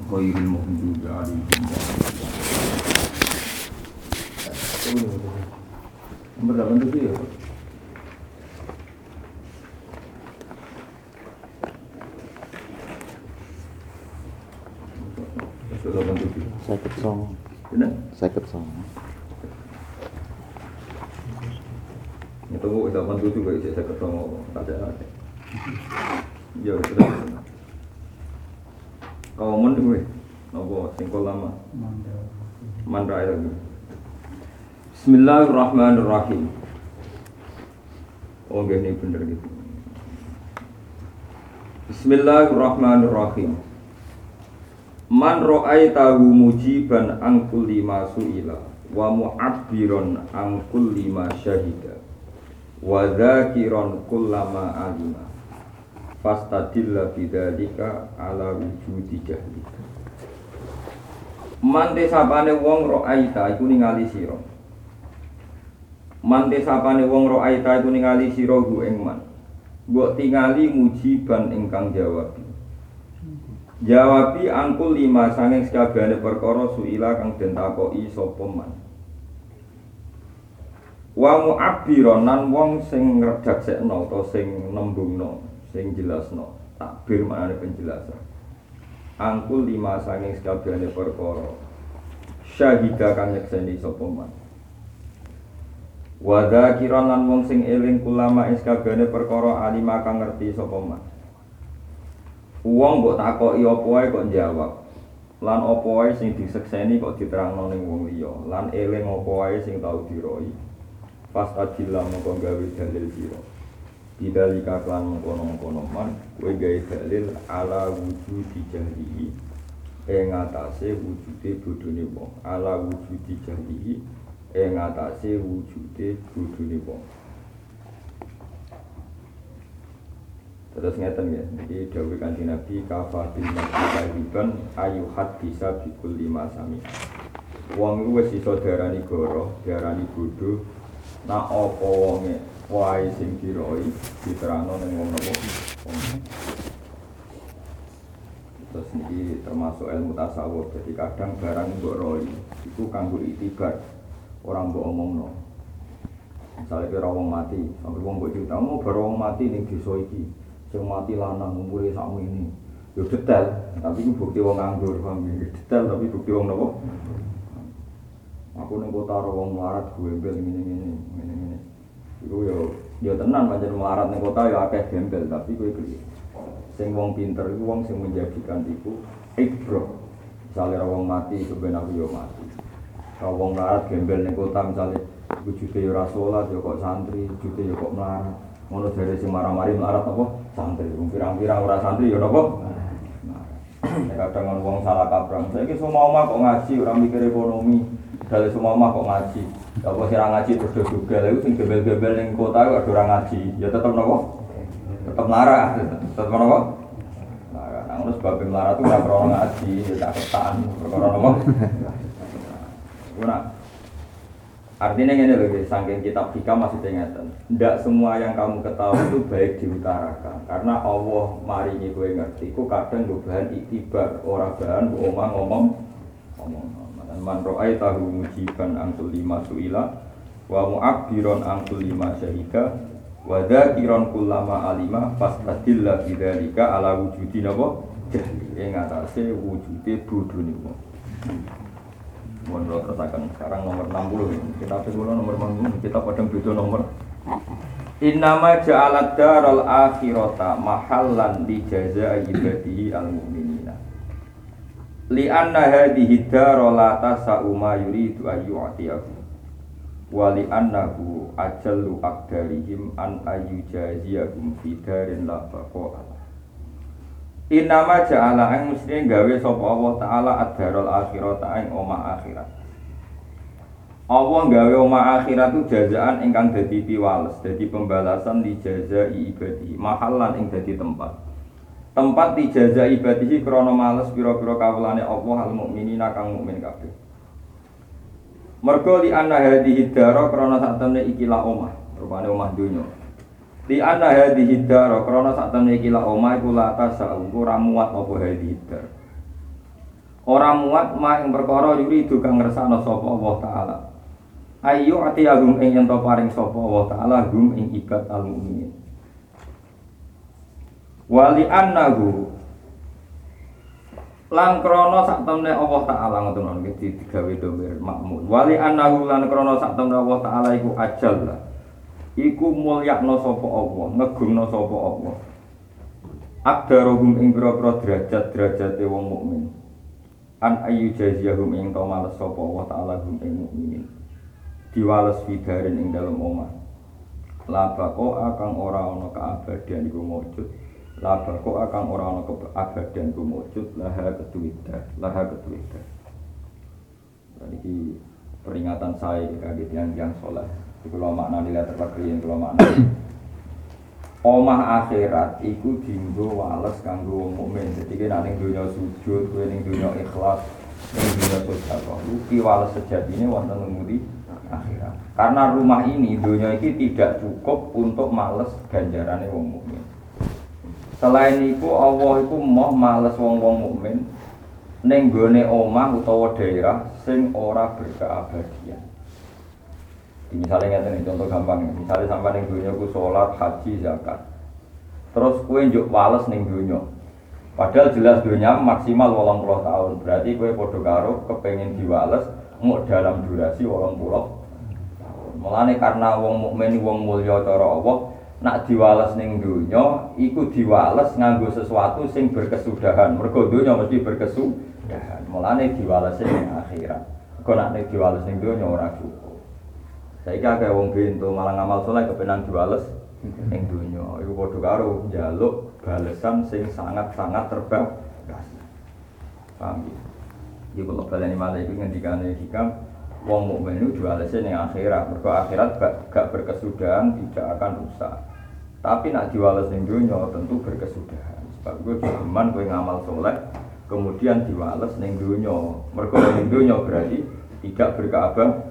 ghairil maghdubi 'alaihim nomor 87 ya. Saya kesong. Benar? Saya kesong. Itu kok 87 kok saya ketemu ada. Ya sudah. Kaumun gue. Nopo singkol lama. Mandra lagi. Bismillahirrahmanirrahim. Oh ini bener gitu. Bismillahirrahmanirrahim. Man ra'aitahu mujiban an kulli ma su'ila wa mu'abbiran an kulli ma syahida wa dzakiran kullama alima fastadilla bidzalika ala wujudi jahli. Man desapane wong ra'aita iku ningali sira. Man desapane wong ra'aita iku ningali sira gu ing man. Mbok tingali mujiban ingkang jawab. Jawabi angkul 5 sanging sakabehane perkara suila kang den takoki sapa man. Wa mu'abbiran nan wong sing ngredaksekno utawa sing nembungno, sing jelasno, takbir maknane penjelasan. Angkul 5 sanging sakabehane perkara syahida kang nyekseni sapa man. Wa dzakiran lan wong sing eling ulama ing sakabehane perkara alima kang ngerti sapa man. Wong mbok takoki apa wae kok njawab. Lan apa wae sing disekseni kok diterangno ning wong liya. Lan eling apa wae sing tau diroi. Pas adillah mongko gawe dalil sira. Bidalika lan mengkono-mengkono man kowe gawe dalil ala wujudi jahlihi. Ing atase wujude bodhone wong. Ala wujudi jahlihi ing atase wujude bodhone wong. Terus ngeten ya, jadi dawuh Kanjeng Nabi kafabil ma'iban ayu hadisa bikul 5 sami. Wong iku wis iso diarani goro, diarani bodho. Nak apa wonge wae sing diroi diterangno ning wong napa. Terus niki termasuk ilmu tasawuf. Jadi kadang barang mbok roi iku kanggo itibar, ora mbok omongno. Misale kira wong mati, sampe wong mbok cerita, "Oh, baru wong mati ning desa iki." Sing mati lanang umure sakmene. Yo detail, tapi itu bukti wong nganggur, paham ya? Detail tapi bukti wong napa? Aku ning kota karo wong melarat gembel ngene. Iku yo tenan pancen melarat ning kota yo akeh gembel, tapi kowe iki sing wong pinter iku wong sing menjadikan iku ibro. Misale wong mati ben aku yo mati. Kalau wong melarat gembel ning kota misale wujude yo ora salat yo kok santri, wujude yo kok melarat. Ngono dari sing marah-mari melarat apa? Santri. Wong pirang-pirang ora santri ya napa? Kadang wong salah kaprah. Saiki semua omah kok ngaji, ora mikir ekonomi. Dale semua omah kok ngaji. Apa sing ora ngaji terus juga lha sing gembel-gembel ning kota kok ora ngaji. Ya tetep napa? Tetep marah. Tetep napa? Marah. Nang ngono sebab melarat itu ora krono ngaji, ya caketan. Perkara napa? Ora. Artinya ini loh, saking kitab hikam masih ingatan. Tidak semua yang kamu ketahui itu baik diutarakan. Karena Allah maringi gue ngerti. Ku kadang gue bahan iktibar, orang bahan gue ngomong. Man ro'ay tahu mujiban angkul 5 su'ila wa mu'abbiron angkul 5 syahida wa dzakiron kullama alima fastadilla bidzalika ala wujudi napa jahli. Ing atase wujude bodhone wong. Mohon tertakan sekarang nomor 60 kita pula nomor 60 kita padang beda nomor. Innama ja'alad daral akhirata mahallan li jazaa'i ibadihi al-mu'minina li anna hadhihi dara la tasa'u ma yuridu ayyu'tiyahu wa li annahu ajallu aqdarihim an ayyujaziyahum fi darin la baqa'a. Innama ja'ala ang mesti gawe sapa Allah taala ad-darul akhirata ing omah akhirat. Allah gawe omah akhirat itu jazaan ingkang dadi piwales, dadi pembalasan li jazai ibadi, mahallan ing dadi tempat. Tempat di jazai ibadihi krana males pira-pira kawulane Allah al mukminina kang mukmin kabeh. Mergo li anna hadhihi dara krana sak temne ikilah omah, rupane omah donya. Di anna hadhihi dar krana sak temne iki la omah iku la tasau ora muat apa hadhihi dar. Ora muat ma ing perkara yuri kang ngersakno sapa Allah taala. Ayo atiyahum ing yen to paring sapa Allah taala hum ing ibad al mukminin. Wali annahu lan krana sak temne Allah taala ngoten iki digawe domir makmul. Wali annahu lan krana sak temne Allah taala iku ajal lah. Iku mulyakno sapa Allah, ngegungno sapa Allah. Akdarohum ing pira-pira derajat-derajate wong mukmin. An ayu jaziyahum ing to males sapa Allah taala hum ing mukminin. Diwales fidarin ing dalem omah. Labako akang ora ana keabadian iku mujud. Labako akang ora ana keabadian iku mujud laha ketuwida. Iki peringatan saya kagem yang saleh. Kula maknani la terpakriyen kula maknani. Omah akhirat iku dienggo wales kanggo wong mukmin. Dadi nek ning donya sujud, kowe ning donya ikhlas, ning donya sedekah, iki wales sejatine wonten ngendi akhirat. Karena rumah ini, dunia ini tidak cukup untuk males ganjarane wong mukmin. Selain itu Allah itu mau males wong-wong mukmin ning gone omah utawa daerah sing ora berkeabadian. Misalnya ngeten contoh gampang, misalnya sampai ning dunia ku salat, haji, zakat. Terus kowe njuk wales ning dunia. Padahal jelas dunia maksimal 80 tahun. Berarti kowe padha karo kepengin diwales muk dalam durasi 80 tahun. Mulane karena wong mukmin wong mulya cara Allah, nak diwales ning dunia iku diwales nganggo sesuatu sing berkesudahan. Mergo dunia mesti berkesudahan. Mulane diwales ning akhirat. Kok nak ning diwales ning dunia ora cukup. Saiki akeh wong bento malah ngamal saleh kepenan diwales ning dunya. Iku padha karo njaluk balesan sing sangat-sangat terbatas. Paham ya? Iki kula baleni malah iki ngendikane hikam wong mukmin itu diwalese ning akhirat. Mergo akhirat gak berkesudahan, tidak akan rusak. Tapi nak diwales ning dunya tentu berkesudahan. Sebab kowe cuman kowe ngamal saleh kemudian diwales ning dunya. Mergo ning dunya berarti tidak berkeabadian.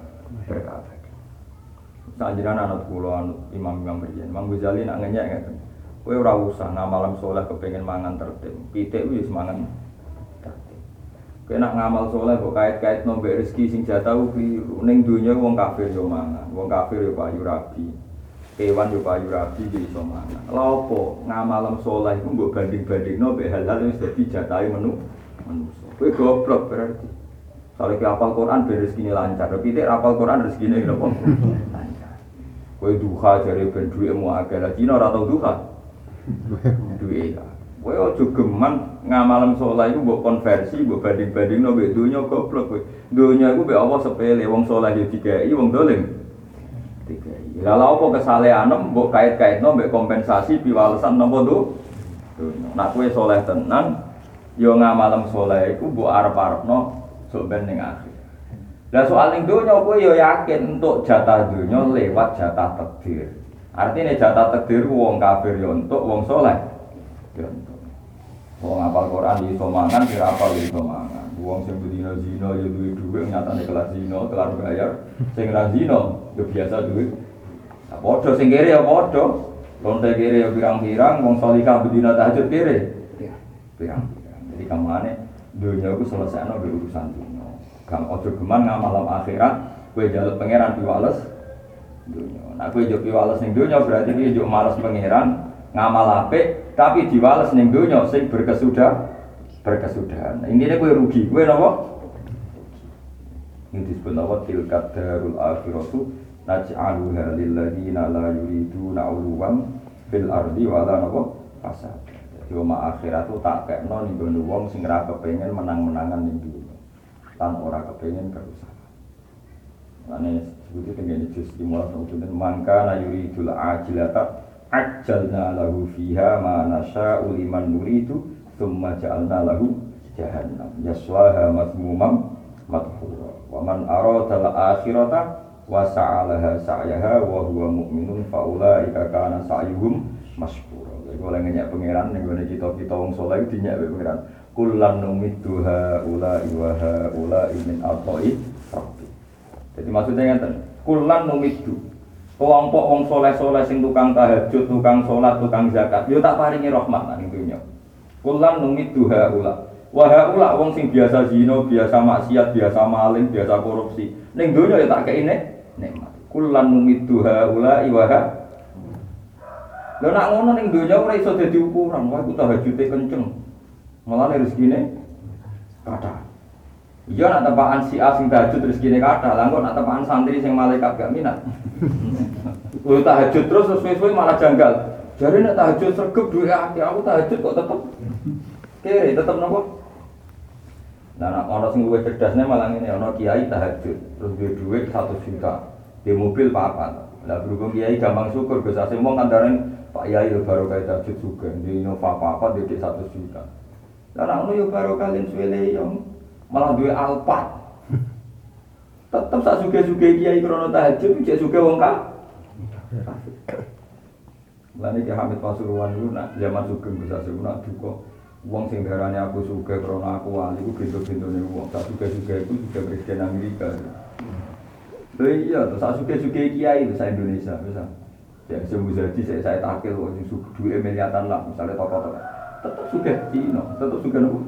Sanjiran anut kula anut imam-imam riyen. Imam Ghazali nak ngenyek ngeten. Kowe ora usah ngamal saleh kepengin mangan tertib. Pitik wis mangan tertib. Kowe nak ngamal saleh kok kait-kait nombek rezeki sing jatah kliru. Ning donya wong kafir yo mangan. Wong kafir yo payu rabi. Kewan yo payu rabi iki iso mangan. Lha opo ngamal saleh iku mbok banding-bandingno mbek hal-hal wis dadi jatahe manusa. Kowe goblok berarti. Soale ki hafal Quran ben rezekine lancar. Pitik hafal Quran rezekine napa? Kowe duha jare ben dhuwitmu akeh. Lah Cina ora tau duha. Duwe ya. Kowe aja geman ngamalem saleh iku mbok konversi, mbok banding-bandingno mbek donya goblok kowe. Donya iku mbek Allah sepele, wong saleh yo digawe, wong dolim digawe. Lah lha opo kesalehanem mbok kait-kaitno mbek kompensasi piwalesan napa donya. Nek kowe saleh tenan yo ngamalem saleh iku mbok arep-arepno sok ben ning akhir. Lah soal ning donya kowe yo yakin entuk jatah donya lewat jatah takdir. Artinya jatah takdir wong kafir yo entuk, wong saleh yo entuk. Wong hafal Quran iso mangan, kira hafal iso mangan. Wong sing bedina zina yo duwe dhuwit nyatane kelas zina, kelar bayar. Sing ra zina yo biasa duwe. Lah padha sing kere yo padha. Wong kere yo pirang-pirang, wong salihah bedina tahajud kere. Pirang-pirang. Jadi kamane donya iku selesaino be urusan dunya. Kang ojo geman ngamal akhirat, kowe njaluk pangeran piwales dunya. Nek kowe njuk piwales ning dunya berarti kowe njuk males pangeran, ngamal apik tapi diwales ning dunya sing berkesudahan. Intine kowe rugi, kowe napa? Ini disebut apa? Tilkat darul akhiratu naj'aluha lil ladzina la yuriduna 'uluwan fil ardi wa la napa fasad. Jadi omah akhirat itu tak kekno ning gone wong sing ora kepengin menang-menangan ning dunya. Tan ora kepengin kerusakan. Lane sebut tengene juz 15 ujung mangka na yuridul ajilata ajjalna lahu fiha ma nasya'u liman nuridu tsumma ja'alna lahu jahannam yaslaha madhmuman madhura wa man arada al-akhirata wa sa'alaha sa'yaha wa huwa mu'minun fa ulaika kana sa'yuhum mashkura. Iku oleh ngenyek pangeran ning gone kita-kita wong saleh dinyek pangeran. Kullan numidduha ula'i wa ha'ula'i min atha'i rabbi. Jadi maksudnya ngeten, kullan numiddu. Kelompok wong saleh-saleh sing tukang tahajud, tukang salat, tukang zakat, yo tak paringi rahmat nang dunya. Kullan numidduha ula. Wahai wong sing biasa zina, biasa maksiat, biasa maling, biasa korupsi. Ning donya ya tak kei nikmat. Kulan numidu haula iwaha. Lha nak ngono ning donya ora iso dadi ukuran, wae ku tahajude kenceng. Mulane rezekine kathah. Iya nak tepaan si A sing tahajud rezekine kathah, lah kok nak tepaan santri sing malaikat gak minat. Kuwi tahajud terus suwe-suwe malah janggal. Jare nek tahajud sregep duwe akeh, aku tahajud kok tetep kere, tetep nopo? Nah, nek ana sing luwih cerdasne malah ngene, ana kiai tahajud, terus duwe dhuwit 1 juta, di mobil papat. Lah berhubung kiai gampang syukur, Gus Asim wong kandhane Pak Yai yo baru kaya tahajud juga, di Innova papat di 1 juta. Lah nek ngono yo baru kalian suwele yo malah duwe Alphard. Tetep sak suge-suge kiai krono tahajud, cek suge wong ka. Lane Ki Hamid Pasuruan niku nak zaman sugeng Gus Asim nak duka wong sing darane aku sugih krana aku wali iku bento-bentone wong sak sugih-sugih iku juga presiden Amerika. Lha iya to sak sugih-sugih kiai sa Indonesia bisa. Ya semu jadi saya takil wong sing duwe miliatan lah misale tokoh-tokoh. Tetep sugih Cina, tetep sugih nopo.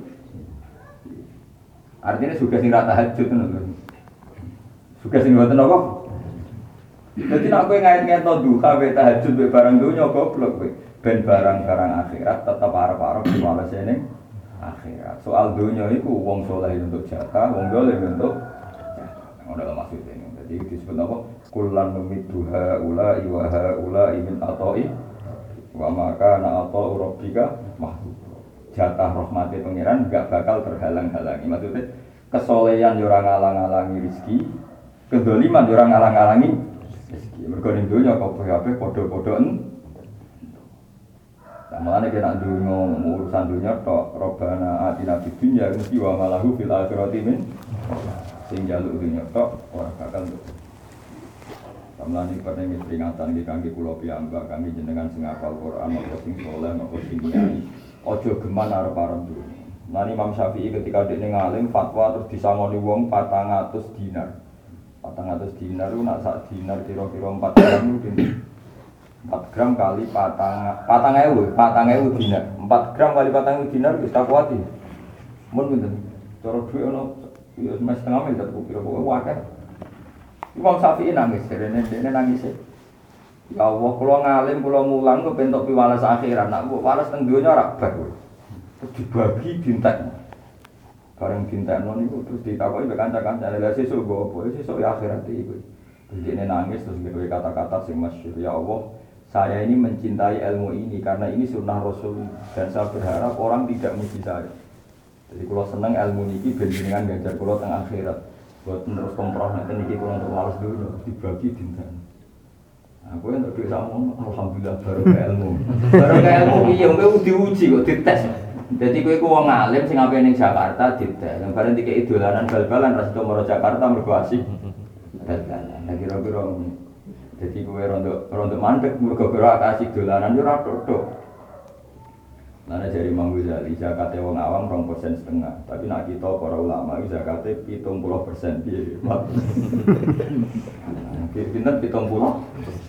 Artinya sugih sing ra tahajud ngono. Sugih sing mboten apa? Jadi nak kowe ngait-ngait duha wae tahajud wae barang dunya goblok kowe. Ben barang-barang akhirat tetep arep-arep diwalese ning akhirat. Soal dunya iku wong saleh untuk jatah, wong dolim untuk jatah. Ngono lho maksudnya. Jadi disebut apa? Kullan numiduha ula iwaha min atoi wa maka na atau rabbika mahdud. Jatah rahmati pangeran enggak bakal terhalang-halangi. Maksudnya kesolehan yo ora ngalang-alangi rezeki, kedoliman yo ora ngalang-alangi rezeki. Mergo ning donya kabeh padha-padha Mulane kena dungo urusan dunya tok Rabbana atina fid dunya mesti wa malahu fil akhirati min sing jaluk dunya tok ora bakal. Samlani pengen peringatan iki kangge kula piyambak kami jenengan sing hafal Quran maupun sing saleh maupun sing kiai. Aja geman arep-arep dunya. Nani Imam Syafi'i ketika dekne ngalim fatwa terus disangoni wong 400 dinar. 400 dinar ku nak sak dinar kira-kira 4 gram mungkin 4 gram kali 4.000 dinar. 4 gram kali 4.000 dinar wis tak kuati. Mun pinten? Cara dhuwit ono ya setengah miliar tak kira-kira wae. Imam Syafi'i nangis, dene nangis. Ya Allah, kula ngalim, kula mulang kok pentok piwales akhirat. Nak mbok wales teng donya ora bar. Terus dibagi dintek. Bareng dintekno niku terus ditakoki mbek kanca-kancane, "Lah sesuk go apa? Sesuk ya akhirat iki." Terus dene nangis terus gawe kata-kata sing masyhur, "Ya Allah, saya ini mencintai ilmu ini karena ini sunnah Rasul dan saya berharap orang tidak muji saya. Jadi kalau seneng ilmu niki ben jenengan ngajar kula teng akhirat. Buat terus komproh nek niki kula terus dulu dibagi dinten. Aku yang terus sama alhamdulillah baru ilmu. Baru ilmu piye kowe diuji kok dites. Jadi kowe ku wong alim sing ape ning Jakarta dites. Yang bareng dikek idolanan bal-balan ras moro Jakarta mergo asik. Bal-balan. Nah kira-kira jadi kowe rondo mandek mergo ora kasih dolanan yo ora tok. Nah dari Imam Ghazali zakate wong awam 2,5%, tapi nak kita para ulama iki zakate 70% piye. Pinten 70%.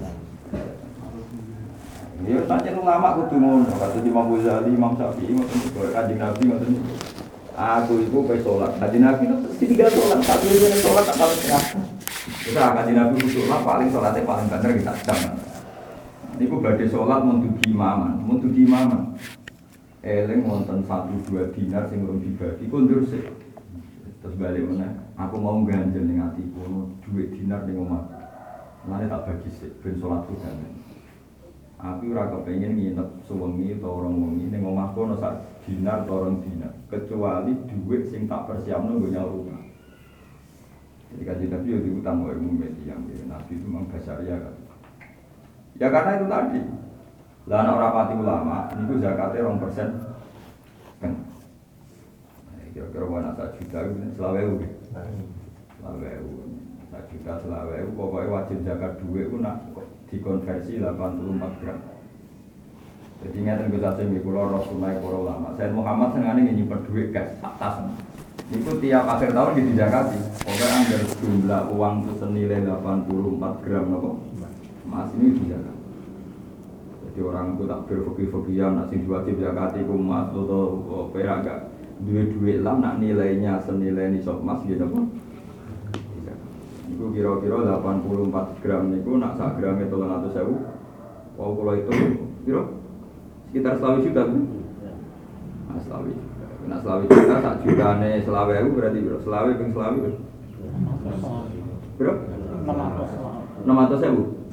Ya pancen ulama kudu ngono, kata Imam Ghazali, Imam Syafi'i ngoten iku Kanjeng Nabi ngoten. Aku iku pe salat. Kanjeng Nabi itu tiga salat, satu dene salat tak paling setengah. Kita Kanjeng Nabi kudu paling salate paling bener kita jam. Niku badhe salat mendugi imaman. Eling wonten 1-2 dinar sing urung dibagi kondur sik. Terus balik meneh, aku mau ganjel ning atiku ono dhuwit dinar ning omah. Mane tak bagi sik ben salatku ganjel. Aku ora kepengin nginep suwengi utawa rong wengi ning omahku ono sak dinar utawa rong dinar, kecuali dhuwit sing tak persiapno nggo nyaur rumah. Jadi kan Nabi yo diutang wae umum yang Nabi itu memang basaria kan. Ya karena itu tadi. Lah anak rapati ulama niku zakate 2% kan. Kira-kira ana 1 juta itu selawewu. Selawewu. 1 juta selawewu pokoke wajib zakat dhuwit ku nak dikonversi 84 gram. Jadi ngeten Gus Asim iki kula Rasulullah para ulama. Sayyid Muhammad senengane nyimpen dhuwit kas tas. Niku tiap akhir tahun dizakati. Pokoke anggar jumlah uang itu senilai 84 gram napa. Mas ini dizakat. Jadi orang itu tak berfakir-fakiran, nak sing diwajib zakat itu emas atau perak enggak. duit lah nak nilainya senilai nisab emas gitu apa? Itu kira-kira 84 gram niku nak 1 gram itu 300.000. Kalau itu kira sekitar 20 juta kan? Nah, 20 juta. Nak 20 juta sak jutane 20.000 berarti berapa? 20 ping 20. Berapa? 600.000.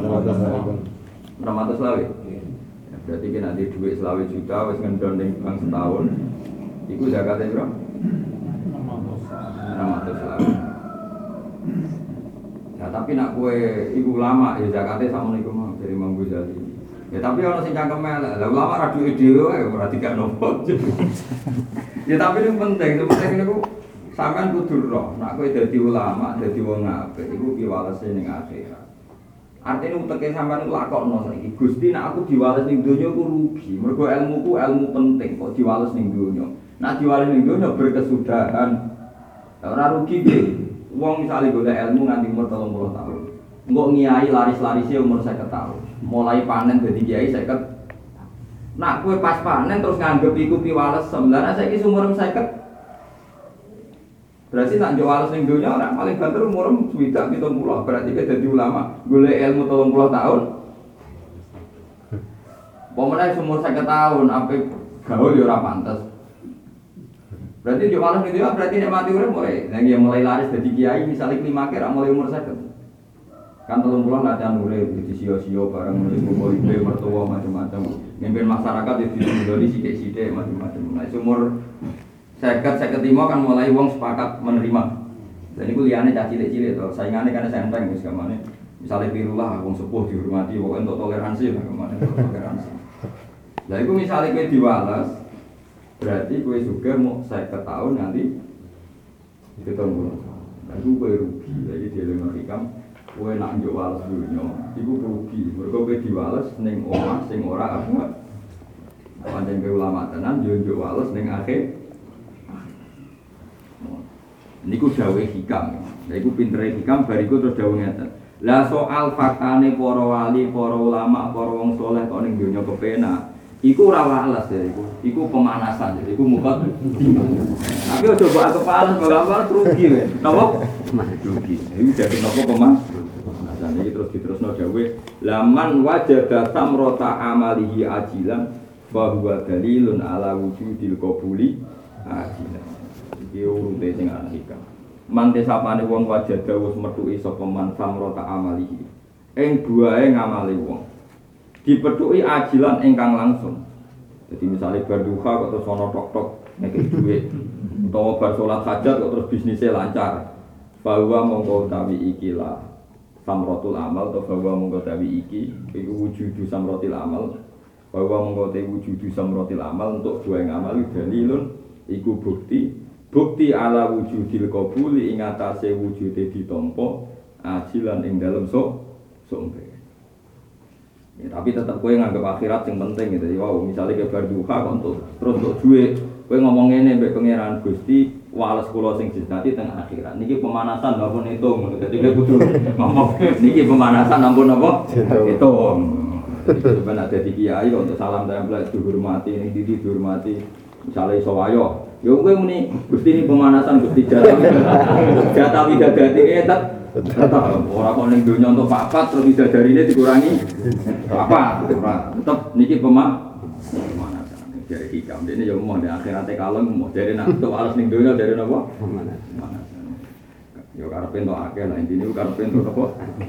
600.000. Berarti kena di duit 20 juta wis ngendon ning bank setahun. Iku zakatnya berapa? 600.000. Ya tapi nak kue ibu ulama ya zakatnya sama niku mah dari Imam Ghazali. Ya tapi orang sing cangkeme lah ulama ra duwe dhewe wae ora dikanopo. Ya tapi itu penting niku sampean kudu roh. Nak kowe dadi ulama, dadi wong apik iku piwalese ning akhirat. Artinya uteke sampean lakokno saiki. Gusti nek aku diwales ning donya ku rugi. Mergo ilmuku ilmu penting kok diwales ning donya. Nek diwales ning donya berkesudahan. Ora rugi piye? Wong misale golek ilmu nganti umur 30 tahun. Engko ngiyai laris-larise umur 50 tahun. Mulai panen dadi kiai 50. Nak kowe pas panen terus nganggep iku piwales sebenarnya saiki umur 50. Berarti nak jualan ning dunya ora paling banter umur 70 berarti kita dadi ulama golek ilmu 30 tahun. Pomene umur 50 tahun ape gaul ya ora pantes. Berarti jualan ning dunya berarti nek mati urip mulai laris dadi kiai misalnya klimake ra mulai umur 50. Kan 30 latihan urip di sio-sio bareng ngumpul ibu mertua macam-macam. Mimpin masyarakat itu dari sithik-sithik macam-macam. Nek umur 50-55 kan mulai wong sepakat menerima. Dan itu liane cah cilik-cilik to, saingane kan senteng wis gamane. Misale pirulah wong sepuh dihormati, pokoke untuk toleransi lah gamane toleransi. Lah iku misale kowe diwales, berarti kowe juga mau 50 tahun nanti ketemu. Lah iku kowe rugi. Jadi dieling hikam, kowe nak njuk wales dunya, iku rugi. Mergo kowe diwales ning omah sing ora apa. Pancen kowe ulama tenan yo njuk wales ning akhir. Niku dawe hikam. Lha iku pintere hikam bariku terus dawe ngeten. Lah soal faktane para wali, para ulama, para wong saleh kok ning donya kepenak. Iku ora wales ya iku. Iku pemanasan. Jadi iku muka. Tapi aja mbok anggap wales, mbok rugi wae. Napa? Rugi. Iku dadi napa pemanasan. Iki terus diterusno dawe. Laman wajada samrata amalihi ajilan fa huwa dalilun ala wujudil qabuli ajilan. Iki urute sing ana hikam. Mante sapane wong wajada wis metuki sapa man samrata amalihi. Ing buahe ngamali wong. Dipethuki ajilan ingkang langsung. Jadi misalnya bar duha kok terus ana tok-tok nek duit utawa bar salat hajat kok terus bisnisnya lancar. Bahwa mongko utawi iki lah samratul amal atau bahwa mongko utawi iki iku wujudu samratil amal. Bahwa mongko te wujudu samratil amal untuk dua ngamal dalilun iku bukti ala wujudil qabuli ing atase wujude ditampa ajilan ing dalem sok ya, tapi tetap kowe nganggep akhirat sing penting gitu. Wow, misalnya ke bar duha kok terus untuk duit, kowe ngomong ngene mbek pangeran Gusti, wales kula sing sejati teng akhirat. Niki pemanasan ampun hitung. Dadi kowe kudu ngomong niki pemanasan ampun apa? Hitung. Ben ada di kiai untuk salam tempel dihormati, ning didi dihormati. Misalnya iso wayo, yo kowe muni Gusti ini pemanasan Gusti jatah widadari etat ora kok ning donya untuk papat terus widadarine dikurangi apa tetep niki pemanasan dari hikam dene yo mau di akhirate kalem mau dari nak untuk alas ning donya dari napa pemanasan yo karepe entuk akeh lah intine karepe entuk apa.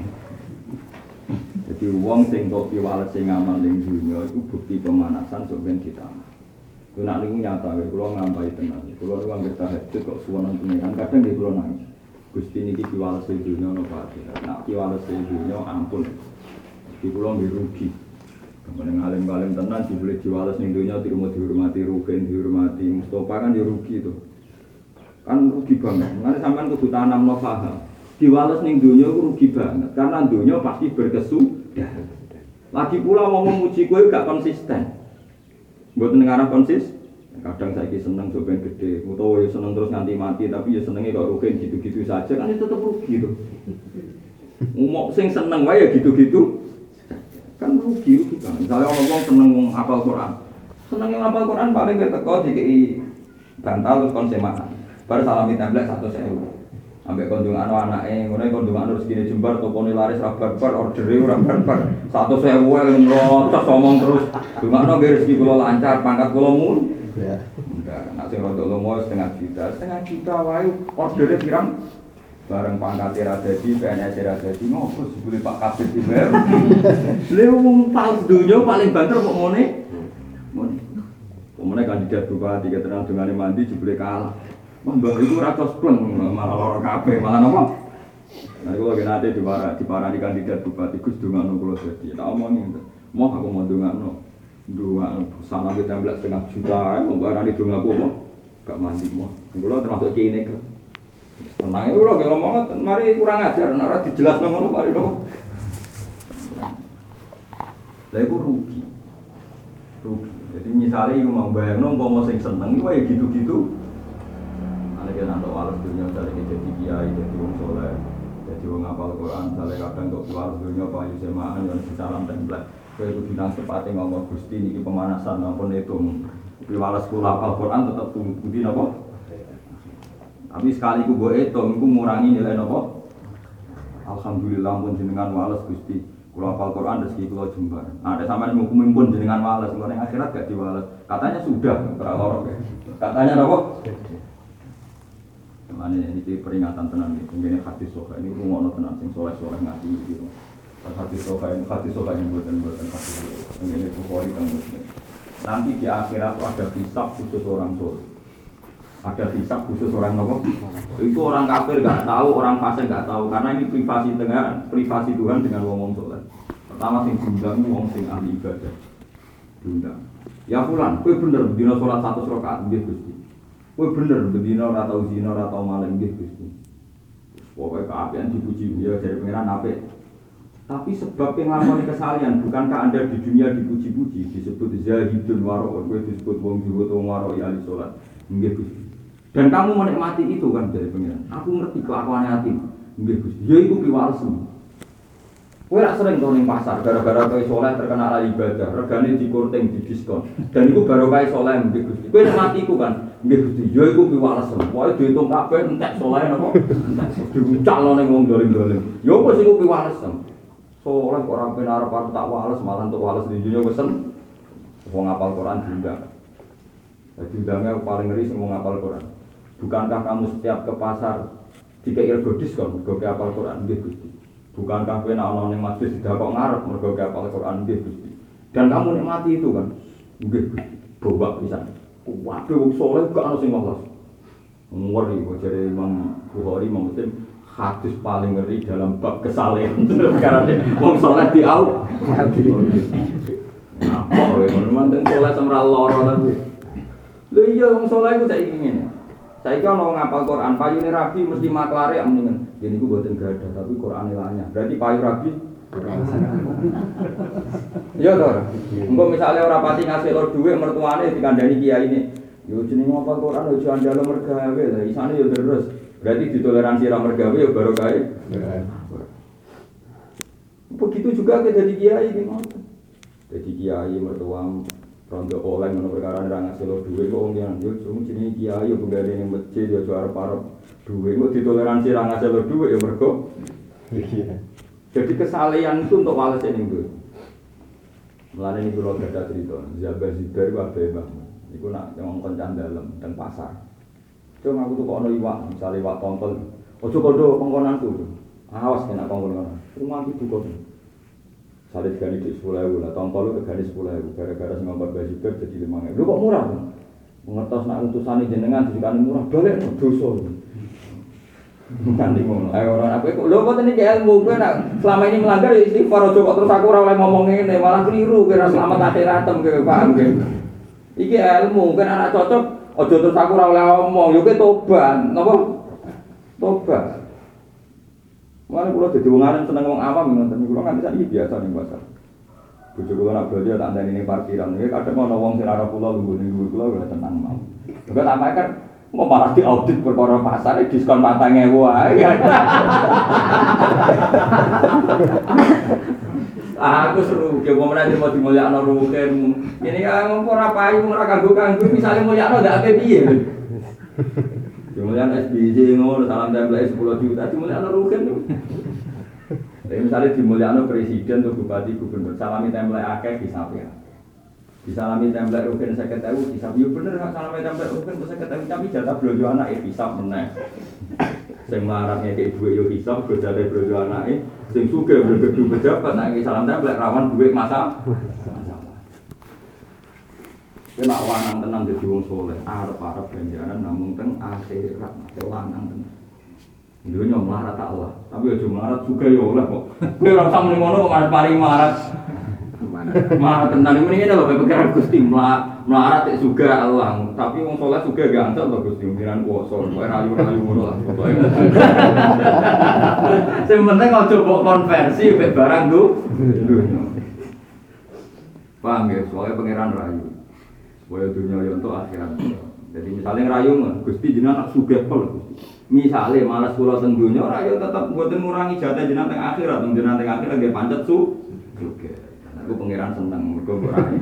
Jadi wong sing tok piwales sing ngamal ning donya iku bukti pemanasan sok ben kita. Kuwi nak niku nyata wae kula nglampahi tenan. Kula niku anggere tahajud kok suwono pengiran kadang nggih kula nangis. Gusti niki piwales dunya napa akhirat. Nak piwales dunya ampun. Iki kula nggih rugi. Kemudian alim-alim tenan dibeli diwales ning dunya dihormati Rugen dihormati Mustofa kan ya rugi to. Kan rugi banget. Mane sampean kudu tanamno paham. Diwales ning dunya ku rugi banget karena dunya pasti berkesudahan. Lagi pula ngomong muji kowe gak konsisten. Mboten ngarah konsis, kadang saiki seneng coben gede, utawa ya seneng terus nganti mati tapi ya senenge kok rugen gitu-gitu saja kan itu tetep rugi to. Ngomong sing seneng wae ya gitu-gitu. Kan rugi kan. Misalnya wong seneng hafal Quran. Senenge hafal Quran paling teko dikeki bantal terus kon semaan. Baru salami template 100.000. Ambek kondungan anake, ngono kondungan rezekine jembar tokone laris ra barbar, ordere ora barbar. 100.000 ngrotos omong terus. Dungakno nggih rezeki kula lancar, pangkat kula mul. Ya. Enggak, nek sing rodok lomo setengah juta wae ordere pirang bareng pangkate ra dadi, PNS ra dadi ngopo jebule Pak Kabid dibayar. Lha wong paling donya paling banter kok ngene. Ngene kandidat bupati keterangan dungane mandi jebule kalah. Mbah iku ora cospleng malah lara kabeh malah napa? Nah iku lagi nate diparani kandidat bupati Gus dungano kula dadi. Tak omongi mau aku mau dungano. Dua sama kita 11,5 juta membarani dungane aku gak mandi mau. Kula termasuk kene kok. Tenang itu loh, kalau ngomong, mari kurang ajar, nara dijelas ngono mari loh. Lah itu rugi. Jadi misalnya itu mau bayang mau sing seneng, itu ya gitu-gitu. Ada yang nanti walas dunia, misalnya jadi kiai, jadi wong soleh, jadi wong ngapal Quran, misalnya kadang kok walas dunia, Pak Yusemaan, yang salam template. Kau itu dinang sepati ngomong Gusti, ini pemanasan, ampun itu. Walas kula hafal Quran tetap budi apa? Tapi sekali ku mbok etung iku ngurangi nilai napa? Alhamdulillah pun jenengan wales Gusti. Kula hafal Quran rezeki kula jembar. Nah, nek sampeyan mumpun jenengan wales, engko ning akhirat gak diwales. Katanya sudah, ora loro. Katanya napa? Mane iki peringatan tenan iki. Ngene hadis sok ini rumono tenan sing soleh-soleh ngaji iki. Hadis sok yang buatan hadis. Ngene pokoknya kang muslim. Nanti di akhirat ada hisab khusus orang soleh. Ada hisab khusus orang nopo. Itu orang kafir nggak tahu, orang fasik nggak tahu karena ini privasi Tuhan dengan wong soleh. Pertama sing diundang wong sing ahli ibadah. Diundang. Ya fulan, kowe bener dina salat 100 rakaat nggih Gusti. Kowe bener dina ora tau zina ora tau maling nggih Gusti. Pokoke kaapian dipuji ya dari pangeran apik. Tapi sebab yang nglakoni kesalahan, bukankah Anda di dunia dipuji-puji, disebut zahidun waro, kowe disebut wong zuhud wong waro ahli salat. Nggih Gusti. Dan kamu menikmati itu kan dari pengiran. Aku ngerti kelakuan hati. Nggih Gusti. Ya iku piwalesmu. Kowe rak sering to ning pasar gara-gara kowe saleh terkenal ibadah, regane dikorting didiskon. Dan iku barokah saleh nggih Gusti. Kowe nikmati iku kan. Nggih Gusti. Ya iku piwalesmu. Pokoke diitung kabeh entek saleh napa? Entek diucalno ning wong dolim-dolim. Ya wis iku piwalesmu. Saleh kok ora ben arep tak wales malah entuk wales di dunya pesen. Wong ngapal Quran diundang. Jadi undangnya paling ngeri semua ngapal Quran. Bukankah kamu setiap ke pasar dikei rego diskon mergo hafal Quran nggih Gusti. Bukankah kowe nek ana ning masjid didakok ngarep mergo hafal Quran nggih Gusti. Dan kamu nikmati itu kan. Nggih Gusti. Bobak pisan. Waduh wong saleh gak ana sing malas. Ngeri kok jare Imam Bukhari Imam Muslim hadis paling ngeri dalam bab kesalehan. Karena wong saleh diau. Nah, kok memang ten saleh semra lara tapi. Lho iya wong saleh iku saiki ngene. Saiki ana ngapal Quran, payune rabi mesti maklare mendingan. Yen iku mboten gadah, tapi Qurane lanyah. Berarti payu rabi. Iya to. Engko misale ora pati ngasih dhuwit mertuane dikandani kiyaine. Yo jenenge ngapal Quran aja andalo mergawe lha isane yo terus. Berarti ditoleransi ra mergawe yo barokah. Begitu juga ke dadi kiai iki ngoten. Dadi kiai mertuam rondo oleh ngono perkara ora ngasih lo dhuwit kok wong yo jenenge kiai yo penggane ning masjid yo arep-arep dhuwit kok ditoleransi ra ngasih lo dhuwit yo mergo iya. Jadi kesalehan itu untuk wales ning dhuwit. Mulane niku kula gadah crita, Zabar Zibar ku ape Mbah. Iku nak wong kencan dalem teng pasar. Cung aku tuh kok ana iwak, misale iwak tongkol. Ojo kondo pengkonanku. Awas kena pengkonan. Rumah iki buka. Salih gani di 10.000 lah, tahun lalu ke gani 10.000 gara-gara sing ngomong baju ber jadi 5.000. Lho kok murah? Mengertos nak utusane jenengan dikane murah, balik dosa. Bukan di ngono. Ayo ora aku lho kok iki ilmu kowe nak selama ini melanggar ya istighfar aja kok terus aku ora oleh ngomong ngene, malah keliru kira selamat akhiratem kowe paham nggih. Iki ilmu kan anak cocok aja terus aku ora oleh ngomong, yo kowe tobat, napa? Tobat. Mana kula dadi wong alim seneng wong awam ngoten kula kan iki biasa ning pasar. Bojo kula nak belanja tak ndani ning parkiran. Iki kadang ana wong sing ora kula lungguh ning dhuwit kula ora tenang mau. Juga tak kan mau malah diaudit perkara pasar diskon 4.000 wae. Aku seru ge wong menawa mau dimulyakno ruken. Ini kan ora payu ora kanggo misale mulyakno ndak ape piye. Kemudian SBY ngono salam template 10 juta dimulyakno rugen. Tapi misalnya dimulyakno presiden atau bupati gubernur salami template akeh disampaikan. Disalami template rugen 50.000 disampaikan. Yo bener gak salami template rugen 50.000 tapi jatah blojo anake hisab meneh. Sing melarat ngekek dhuwit yo hisab gojale blojo anake, sing sugih bergedu pejabat nek salam template rawan dhuwit masa. Kena lanang tenang jadi wong soleh, arep-arep ganjaran namung teng akhirat, lanang tenang. Dunya melarat Allah, tapi aja melarat juga ya oleh kok. Kowe ora usah muni ngono kok arep paling melarat. Melarat tenan mrene lho pikiran Gusti melarat tek juga Allah, tapi wong soleh juga gak antel to Gusti pikiran kuwasa, kowe rayu-rayu ngono lah pokoke. Sing penting aja mbok konversi mek barang dunya. Paham ya, soalnya pangeran rayu. Supaya dunia yang untuk akhirat. Jadi misalnya rayu Gusti jenengan nak sugih pol Gusti. Misalnya malas kula teng dunia rayu tetap mboten ngurangi jatah jenengan teng akhirat, jenengan teng akhirat nggih pancet sugih. Aku pangeran seneng mergo kok rayu.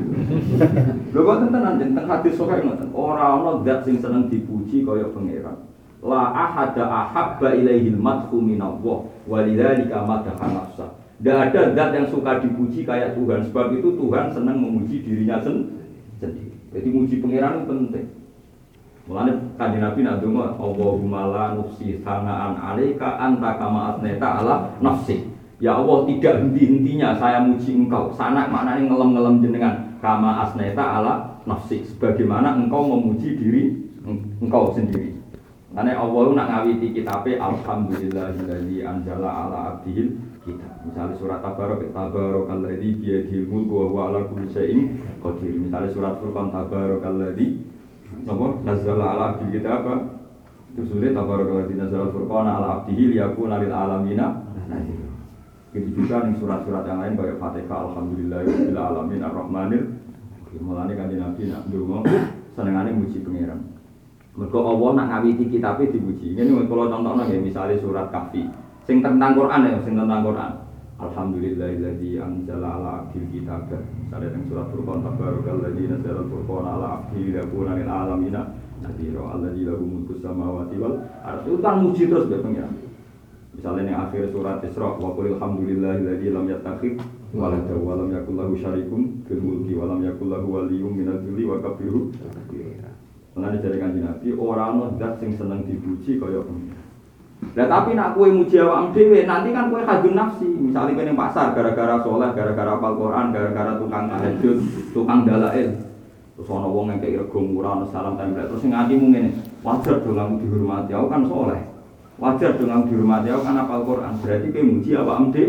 Lho kok tenan teng hadis sahih ngoten. Ora ana zat sing seneng dipuji kaya pangeran. La ahada ahabba ilaihil madhu minallah walidzalika madha nafsa. Tidak ada zat yang suka dipuji kayak Tuhan. Sebab itu Tuhan senang memuji dirinya sendiri. Jadi muji pangeran itu penting. Mulane kanjeng Nabi nak donga Allahumma la nufsi sanaan 'alaika anta kama asnata ala nafsi. Ya Allah tidak henti-hentinya saya muji engkau. Sana maknanya ngelem-ngelem jenengan kama asnata ala nafsi sebagaimana engkau memuji diri engkau sendiri. Mulane Allah nak ngawiti kitabe alhamdulillahillazi anzala ala abdihil kitab. Misalnya surat Tabarokalladzi biyadihil mulku wa huwa ala kulli syai'in qadir. Misalnya surat Furqan Tabarokalladzi napa nazzala ala abdil kitab apa? Itu surat Tabarokalladzi nazzala Furqan ala abdihi liyakuna lil alamina nadhira. Begitu juga ning surat-surat yang lain kayak Fatihah alhamdulillahirabbil alamin arrahmanir rahim. Mulane kanjeng Nabi nak ndonga senengane muji pangeran. Mergo Allah nak ngawiti kitabe dipuji. Ngene kula contohna nggih misalnya surat Kahfi. Sing tentang Quran ya, sing tentang Quran. Alhamdulillahilladzi anzala ala abdil kitab. Misalnya teng surat Furqan tabarokalladzi nazzala al-furqana ala abdihi liyakuna lil alamina nadhira alladzi lahu mulku samawati wal ardh. Itu kan muji terus ya pengiran. Misalnya ning akhir surat Isra wa qul alhamdulillahilladzi lam yattakhidh walada wa lam yakul lahu syarikun fil mulki wa lam yakul lahu waliyyun minadh-dhilli wa kabbirhu takbira. Mulane jare kanjeng Nabi ora ana zat sing seneng dipuji kaya pengiran. Nah tapi nak kue muji awakmu dhewe nanti kan kue hadun nafsi. Misalnya kue ning pasar gara-gara saleh, gara-gara hafal Quran, gara-gara tukang tahajud, tukang dalail. Terus ana wong ngekeki rego murah ana salam template. Terus sing atimu ngene, wajar dong aku dihormati, aku kan saleh. Wajar dong aku dihormati, aku kan hafal Quran. Berarti kue muji awakmu dhewe.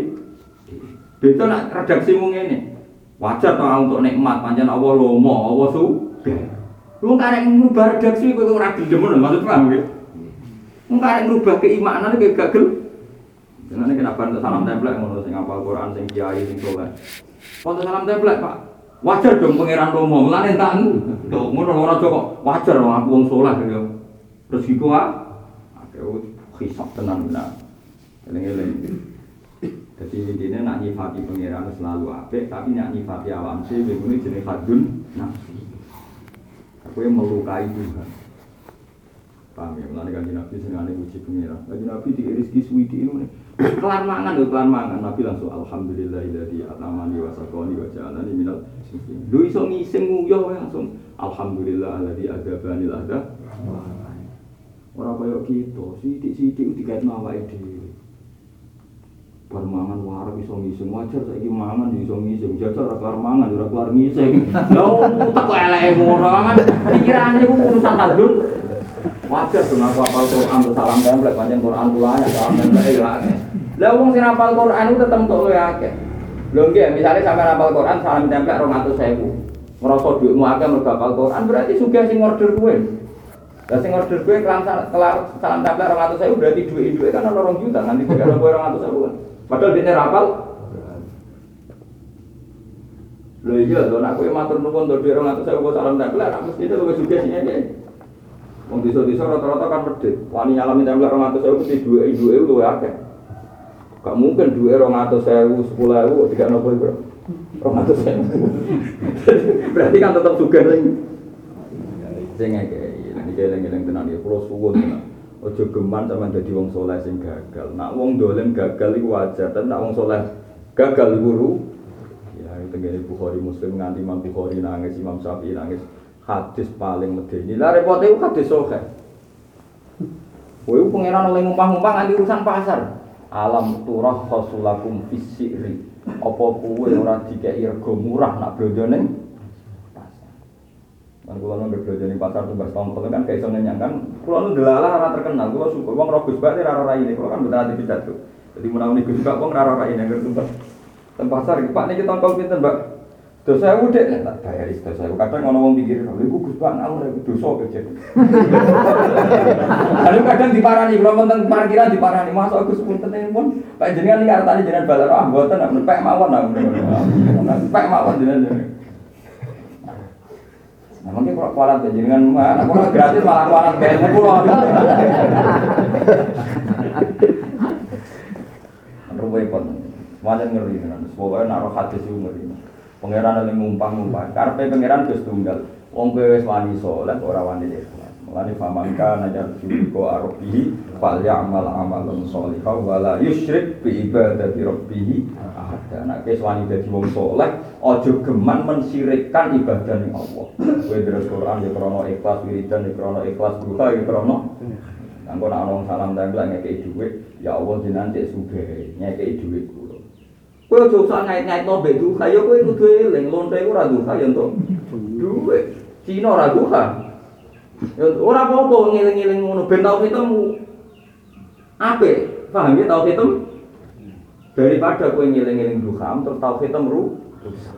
Beda nak redaksimu ngene. Wajar dong untuk nikmat pancen Allah lomo, Allah sugih. Lu karek ngubah redaksi kowe ora gelem maksud paham nggih? Mungkin merubah keimanan itu gak gel. Jangan kenapa untuk salam template ngono sing hafal Quran sing kiai sing saleh. Untuk salam template Pak. Wajar dong pangeran Romo. Mulane tak tuh ngono ora kok wajar aku wong saleh ya. Rezekiku aku hisab tenan benar. Eling-eling. Jadi intine nak nyifati pangeran selalu apik tapi nak nyifati awam dhewe ngene jenenge hadun nafsi. Aku yang melukai Tuhan. Paham ya, mulane kanjeng Nabi senengane muji pangeran. Kanjeng Nabi di rezeki suwidi ini. Kelar mangan lho, kelar mangan. Nabi langsung alhamdulillahilladzi atamani wa saqani wa ja'alani minal muslimin. Lho iso ngising nguyuh langsung alhamdulillahilladzi adzabani al-adza. Ora kaya kita, sithik-sithik dikaitno awake dhewe. Bar mangan wareg iso ngising, wajar saiki mangan iso ngising. Jajal ora kelar mangan ora kelar ngising. Lho tak eleke ngono kan. Pikirane ku urusan hadun. Wajar dong aku hafal Quran salam template pancen Quran kula ya salam template ya akeh. Lah wong sing hafal Quran itu tetep entuk luwih akeh. Lho nggih, misale sampeyan hafal Quran salam template 200.000. Ngrasa dhuwitmu akeh mergo hafal Quran berarti sugih sing order kowe. Lah sing order kowe kelar salam template 200.000 berarti dhuwit kan ana 2 juta nanti dikira kowe 200.000 kan. Padahal dene hafal. Lho iya to nek kowe matur nuwun to dhuwit 200.000 salam template ra mesti luwih sugih sing ngene. Wong desa-desa rata-rata kan medhit. Wani nyalami template 200.000 mesti duwe luwih akeh. Gak mungkin duwe 200.000, 10.000 tidak nopo iku. 200.000. Berarti kan tetap sugih sing ngekeki. keleng-keleng tenan ya kula suwun tenan. Aja geman sampean dadi wong saleh sing gagal. Nak wong dolen gagal iku wajar, tapi nak wong saleh gagal iku ya tengene Bukhari Muslim nganti Imam Bukhari nangis, Imam Syafi'i nangis. Hadis paling medeni. Lah repote iku hadis sahih. Kowe pangeran oleh ngumpah-ngumpah nganti urusan pasar. Alam turah rasulakum fisiri. Apa kowe ora dikeki rega murah nak blonjo ning pasar. Kan kula nang blonjo ning pasar tumbas tongkol kan gak iso nyenyang kan. Kula nu delalah ora terkenal. Kula syukur wong ro Gus Bak ora raine. Kula kan mboten ati pidato. Dadi menawa Gus Bak wong ora raine nang tumbas. Teng pasar iki Pak niki tongkol pinten, Mbak? Dosa ewu dek, tak bayar dosa ewu. Kadang ono wong pikir, "Lha Gus Bak ngawur dosa kecil." Lalu kadang diparani, kalau tentang parkiran diparani, masuk Gus punten pun Pak jenengan iki artane jenengan balar ah mboten nek pek mawon ah. Pek mawon jenengan. Nah, mungkin kalau kualat jenengan mana kalau gratis malah kualat bayar pulau. Rumah pun, semuanya ngeri kan. Semoga naruh hati sih ngeri. Pangeran oleh ngumpang-ngumpang. Karpe pangeran Gus tunggal. Wong kowe wis wani saleh ora wani ikhlas. Mulane famangka najar syukur arabihi fal ya'mal amalan sholihan wa la yusyrik bi ibadati rabbih ahad. Nek wis wani dadi wong saleh, aja geman mensirikkan ibadah ning Allah. Kowe deres Quran ya krana ikhlas, wiridan ya krana ikhlas, duha ya krana. Angko nek ana salam tempel ngekeki dhuwit, ya Allah jenengan cek sugih, ngekeki dhuwit kula. Kowe aja usah ngait-ngaitno mbek duha, ya kowe kudu eling, lonte iku ora duha ya entuk dhuwit. Cina ora duha. Ya ora apa-apa ngeling-eling ngono ben tau ketemu. Apik, paham ya tau ketemu? Daripada kowe ngeling-eling duha terus tau ketemu rusak.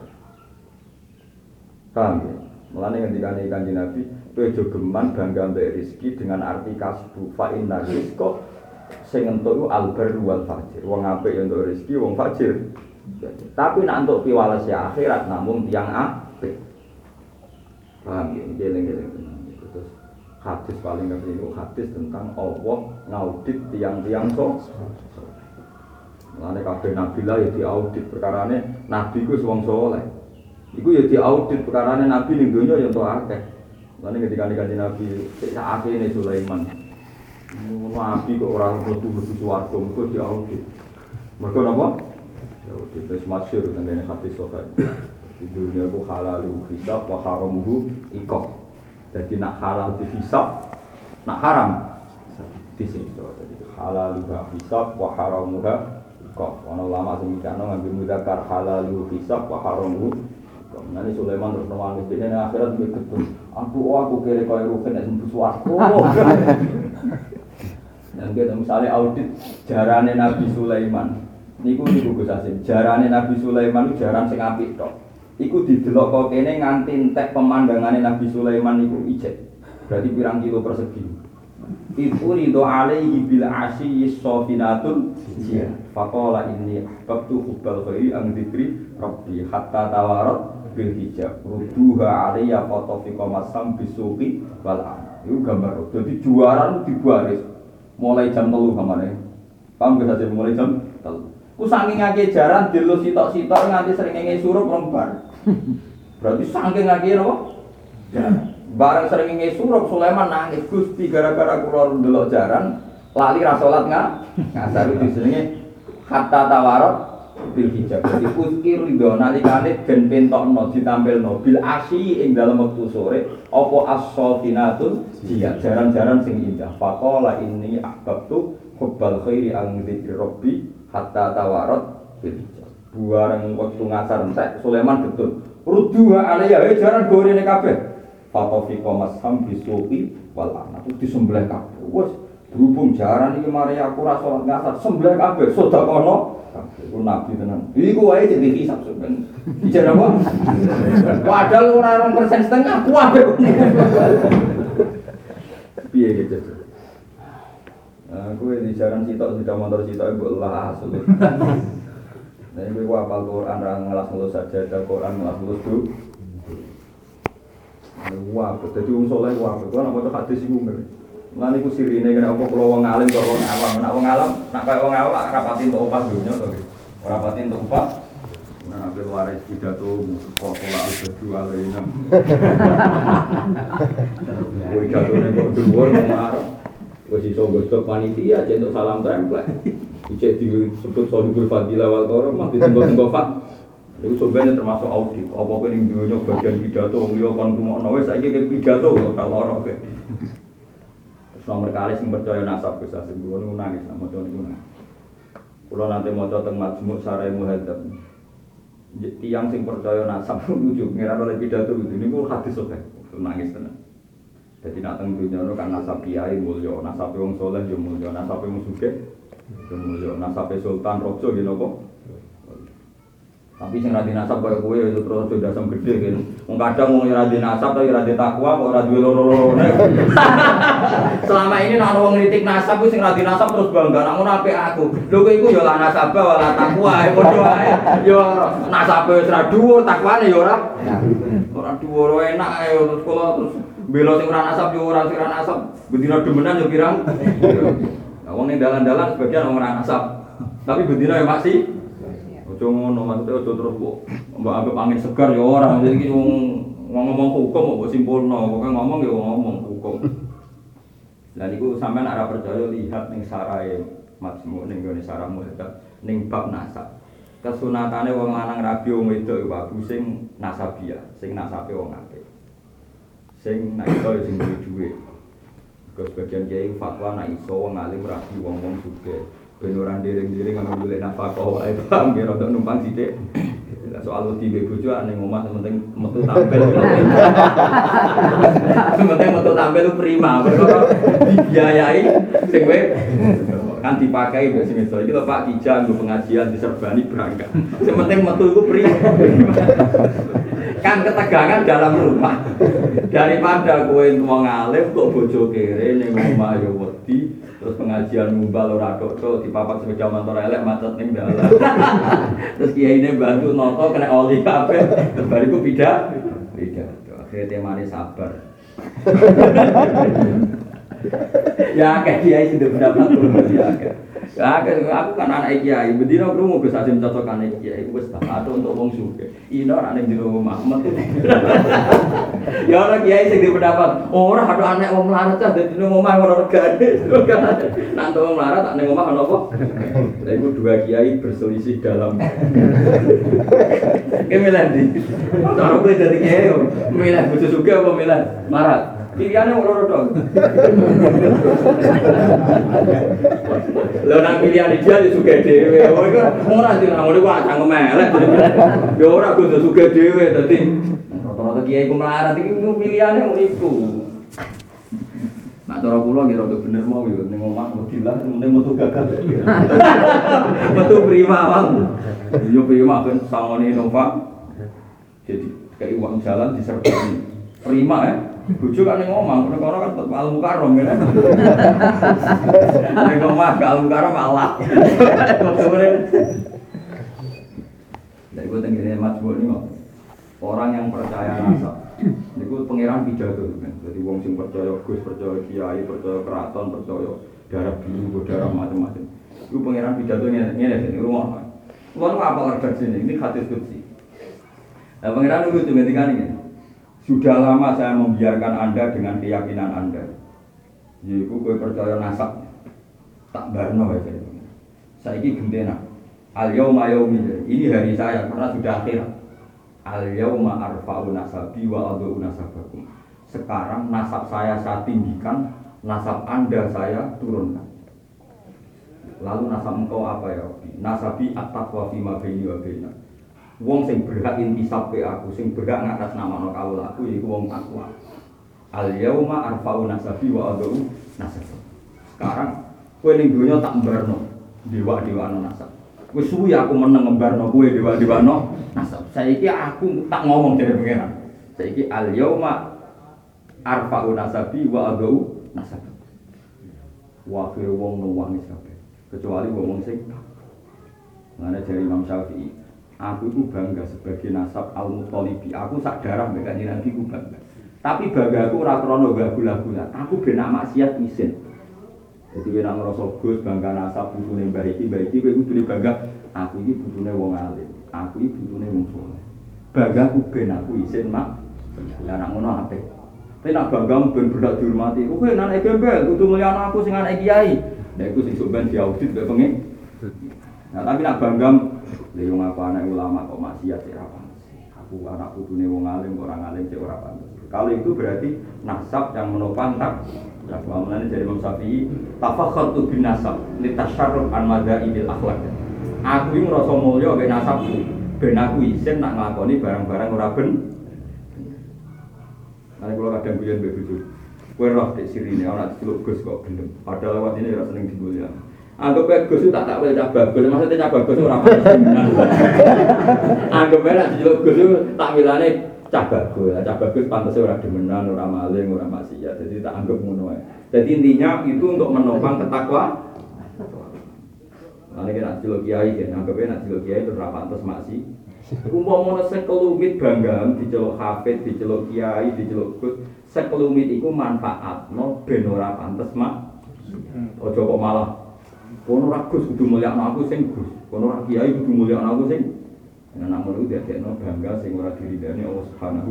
Paham ya? Mulane ngendikane Kanjeng Nabi, kowe aja geman bangga mbek rezeki dengan arti kasbu fa inna rizqa sing entuk iku albar wal fajir. Wong apik ya entuk rezeki, wong fajir. Tapi nek entuk piwales ya akhirat namung tiyang apik. Paham ya? Geleng-geleng tenan. Terus hadis paling ngeri itu hadis tentang Allah ngaudit tiang-tiang Mulane kabeh nabi lah ya diaudit perkarane nabi ku wong saleh. Iku ya diaudit perkarane nabi ning donya ya entuk akeh. Mulane ketika Kanjeng Nabi sak akene Sulaiman. Nabi kok ora mlebu swarga, mergo diaudit. Mergo napa? Diaudit wis masyhur tentang hadis sahih. Di dunia ku halalu hisab wa haramuhu iqab. Jadi nak halal dihisab, nak haram disiksa. Jadi halalu hisab wa haramuhu iqab. Ana ulama sing mikirno ngambil mudzakkar halalu hisab wa haramuhu. Nanti Sulaiman terus nangis dene akhirat begitu. Aku kira kaya rugen nek mlebu swarga. Dan kita misalnya audit jarane Nabi Sulaiman. Niku Gus Asim. Jarane Nabi Sulaiman itu jaran sing apik tok. Iku didelok kok kene nganti entek pemandangane Nabi Sulaiman niku ijek. Berarti pirang kilo persegi. Itu ridho alaihi bil asyi safinatul ya. Faqala inni ahbabtu hubbal khairi an dzikri rabbi hatta tawarat bil hijab. Ruduha alayya fatafiqa masam bisuqi wal an. Iku gambar. Dadi juara dibaris mulai jam 3 kamane. Paham gak sih mulai jam 3. Ku saking ngake jaran dilus sitok-sitok nganti srengenge surup rembar. Berarti saking ngake napa? Ya. Bareng srengenge surup Sulaiman nangis, Gusti gara-gara kula ndelok jaran lali ra salat ngasar disenenge hatta tawarat bil hijab. Dadi uzkir ridho nalikane ben pentokno ditampilno bil asyi ing dalem wektu sore apa as-safinatul jiya jaran-jaran sing indah. Faqala inni ahbabtu hubbal khairi an dzikri rabbi hatta tawarat bil hijab. Buareng wektu ngasar entek Sulaiman betul. Ruduha alaiya jaran gorene kabeh. Fatofiqa masham bisuqi wal anak disembelih kabeh. Wes berhubung jaran iki mari aku ra salat ngasar sembelih kabeh sedekahno kabeh. Ku nabi tenan. Iku wae jadi hisab sampean. Bicara apa? Padahal ora 2% setengah kabeh. Piye gitu. Aku di jaran sitok sudah motor sitok mbok lah asli. Nah iku apal Quran ra ngelas-ngelus saja ada Quran ngelas-ngelus tuh. Wah, dadi wong saleh wae. Kuwi ana maca hadis iku ngene. Lan iku sirine kena apa kula wong alim kok wong awam. Nek wong alim, nek kaya wong awam ora pati entuk opah dunya to. Ora pati entuk opah. Nah, ambil waris pidato pola al-berdua lainnya. Pidato ini kok dhuwur ngarep. Wis iso gosok panitia aja untuk salam template. Ijek disebut Sohibul Fadilah wal Karamah ditenggo-tenggo fat. Itu sebenarnya termasuk audit. Apa kowe ning dunya bagian pidato wong liya kon rumokno wis saiki ke pidato kok kaloro kowe. Terus nomor kali sing percaya nasab Gus Hasim kula niku nangis sama maca niku. Kula nanti maca teng Majmu' Sarai Muhadzab. Tiang sing percaya nasab lucu ngira oleh pidato niku hadis sok nangis tenan. Jadi nak teng dunya kan nasab kiai mulya, nasab wong saleh yo mulya, nasab wong sugih yo mulya, nasab sultan raja yo napa. Tapi sing ra dinasab kaya kowe itu terus dasam gede kan. Wong kadang wong ora dinasab tapi ora takwa kok ora duwe loro-lorone. Selama ini nek wong ngritik nasab ku sing ra dinasab terus bangga nek ngono apik aku. Lho kowe iku ya la nasabah wala takwa padha wae. Yo nasabe wis ra dhuwur takwane yo ora dhuwur enak ae terus kula terus bela sing ora nasab yo ora sing ora nasab. Bendina demenan yo pirang. Lah wong ning dalan-dalan sebagian ora nasab. Tapi bendina yo masih ojo ngono maksudnya ojo terus kok mbak anggap angin segar ya orang jadi iki ngomong hukum kok simpulno pokoke ngomong ya ngomong hukum. Lah niku sampean ora percaya lihat ning sarai Majmu' ning gone sarah Muhadzab ning bab nasab. Kesunatane wong lanang rabi wong wedok iku sing nasabiah, sing nasabe wong akeh. Sing nek iso sing duwe. Kok bagian kiai fatwa nek iso wong alim rabi wong sugih. Ben ora ndereng-ndereng ana golek nafkah wae paham ya rada numpang sithik. Soal wedi bojo ning omah penting metu tampil. Penting metu tampil ku prima, perkara dibiayai sing kowe kan dipakai wis sing iso. Iki lho Pak Kijang nggo pengajian diserbani berangkat. Sing penting metu iku prima. Kan ketegangan dalam rumah. Daripada kowe wong alim kok bojo kere ning omah ya wedi. Terus pengajian ngumbal ora tok dipapak sepeda motor elek macet ning dalan. Terus kiyaine bantu noto kena oli kabeh. Bariku pidato. Akhire temane sabar. Ya kayak kiai sudah pendapat ya. Aku kan anak kiai, bendina krungu Gus Hasim cocokane kiai wis tak atur untuk wong sugih. Ino ora ning jero omah metu. Ya ora kiai sing pendapat, ora ada anak wong melarat cah dadi ning omah ora regane. Nek wong melarat tak ning omah ana apa? Lah iku dua kiai berselisih dalam. Ki milih ndi? Cara kowe dadi kiai milih bojo sugih apa milih melarat? Pilihannya loro tok. Lho nang pilihan dia di sugih dhewe. Oh iku ora dinamone kok cangkem elek. Ya ora kudu sugih dhewe dadi rata-rata kiai ku melarat iki pilihane ngono iku. Nak cara kula ngira rada bener mau yo ning omah modilah penting metu gagal. Metu prima wae. Yo prima kan sangone Nova. Jadi kayak uang jalan disertai prima ya. Bojo kan ning omah, perkara kan al-mukarram ya. Ning omah gak al-mukarram Allah. Dari gua tengene Majmu' niku. Orang yang percaya nasab. Niku pangeran pidato kan. Jadi wong sing percaya Gus, percaya kiai, percaya keraton, percaya darah biru, darah macam-macam. Iku pangeran pidato ngene rumah. Kulo apa redaksi ini hadis qudsi. Lah pangeran niku ngendikane ngene. Sudah lama saya membiarkan Anda dengan keyakinan Anda. Yaiku kowe percaya nasab. Tak barno wae. Saiki gendena. Al-yauma yaumi. Ini hari saya karena sudah akhir. Al-yauma arfa'u nasabi wa adhu nasabakum. Sekarang nasab saya tinggikan, nasab Anda saya turunkan. Lalu nasab engkau apa ya Rabbi? Nasabi at-taqwa fi ma baini wa bainak. Wong sing berhak intisab ke aku, sing berhak ngatas nama kawul aku yaiku wong takwa. Al-yauma arfa'u nasabi wa adhu nasab. Sekarang kowe ning donya tak mbarno dewa-dewano nasab. Wis suwi aku meneng ngembarno kowe dewa-dewano nasab. Saiki aku tak ngomong dari pangeran. Saiki al-yauma arfa'u nasabi wa adhu nasab. Wa akhir wong nuwangis kabeh. Kecuali wong sing ngene dari Imam Syafi'i. Aku itu bangga sebagai nasab al-Muttalibi. Aku sak darah mbek Kanjeng Nabi ku bangga. Tapi banggaku ora krana gula-gula. Aku ben maksiat isin. Jadi kowe nek ngrasa Gus bangga nasab putune mbah iki kowe kudune bangga aku iki putune wong alim. Aku iki putune wong saleh. Banggaku ben aku isin mak. Lah nek ngono apik. Tapi nek bangga ben bedak dihormati. Kowe nek anak gembel kudu mulyano aku sing anak kiai. Nek iku sing sok ben diaudit kok pengen. Nah, tapi nek bangga lha wong aku anak ulama kok maksiat sik ora pantes. Aku anak putune wong alim orang alim sik ora pantes. Kalau itu berarti nasab yang menopang tak. Nah, mulane dari Imam Syafi'i, tafakhartu bin nasab litasyarruf an madzaibil akhlaq. Aku iki ngrasa mulya mek nasabku, ben aku isin nak nglakoni barang-barang ora ben. Nek kula kadang guyon mbek bojo. Kowe roh tek sirine ana diceluk Gus kok gelem. Padahal lewat ini ora seneng dimulya. Anggap ae Gus tak wae cah bagus, maksudnya cah bagus ora pantes. Anggap ae nek diceluk Gus tak wilane cah bagus pantasnya orang demenan, orang maling, orang maksiat. Jadi tak anggap ngono ae. Jadi intinya itu untuk menopang ketakwaan. Nanti nak cilok kiai kan, anggapnya nak cilok kiai itu ora pantes maksi. Umpama sekelumit banggaan diceluk hafid, diceluk kiai, diceluk gus, sekelumit iku manfaatno ben ora pantes mak. Aja kok malah kono ora gus kudu mulyakno aku sing gus, kono ora kiai kudu mulyakno aku sing. Nah, namun itu dadekno bangga sing ora diridani Allah Subhanahu.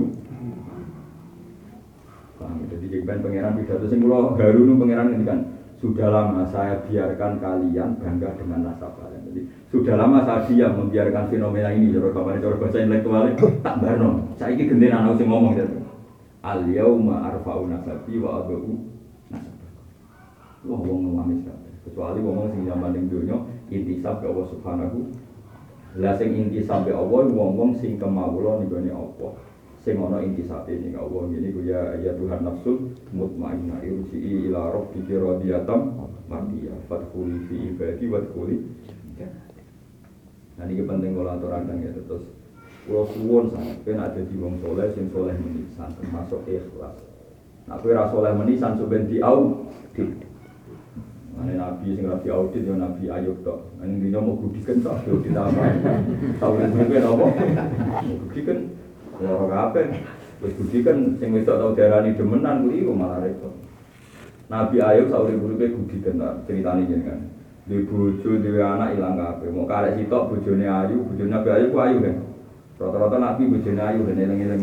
Jadi jengben pangeran pidato sing kula haru nu pangeran ngendikan, sudah lama saya biarkan kalian bangga dengan nasab kalian. Jadi sudah lama saya diam membiarkan fenomena ini. Cara bahasa intelektual tak barno. Saiki gendhen ana sing ngomong gitu. Al yauma arfa'u nasabi wa adau nasab. Wah wong ngamis kabeh. Kecuali wong sing zaman ning donya intisab ke Allah Subhanahu. Lah sing intisab ke Allah wong-wong sing kemawula nggone apa. Sing ana intisabe ning Allah ngene ku ya Tuhan nafsul mutmainnah irji'i ila rabbiki radiyatan mardiyah fadkhuli fi ibadi wadkhuli. Nah ini penting kula aturaken ya terus kula suwun sanget ben ada di wong saleh sing saleh menisan termasuk ikhlas. Nek kowe ora saleh menisan sampeyan diaudit. Ane nabi sing ora diaudit ya nabi Ayub tok. Ning dina mau gudiken tok diaudit apa. Tahunan kuwi apa? Gudiken ya ora kabeh. Wis gudiken sing wedok tau diarani demenan kuwi malah repot. Nabi Ayub saurip-uripe gudiken ceritane jenengan. Di bojo dhewe anak ilang kabeh. Mau karek sitok bojone ayu, bojone Nabi Ayub ku ayu kan. Rata-rata nabi bojone ayu ben eling-eling.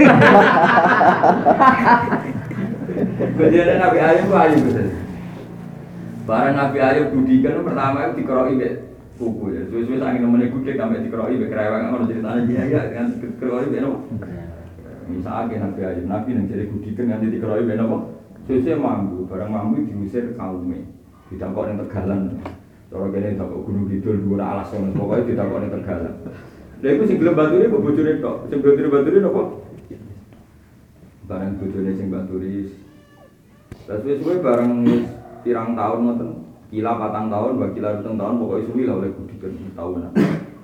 Bojone Nabi Ayub ku ayu betul. Barang Nabi Ayub gudikan pertama itu dikeroki mbek kuku ya. Suwe-suwe saking nemene gudik sampe dikeroki mbek kreweng ngono ceritane ya kan dikeroki mbek nopo. Misale Nabi Ayub nabi nang jere gudikan nganti dikeroki mbek nopo. Suwe-suwe mambu, barang mambu diusir kaume. Didakok ning Tegalan. Cara kene dakok Gunung Kidul dhuwur alas ngono. Pokoke didakok ning Tegalan. Lha iku sing gelem baturi kok bojone tok. Sing baturi napa? Barang bojone sing baturi. Lah suwe-suwe bareng pirang tahun ngoten, kila 4 tahun, wakila 7 tahun, pokoknya suwi lah oleh gudikan tahunan.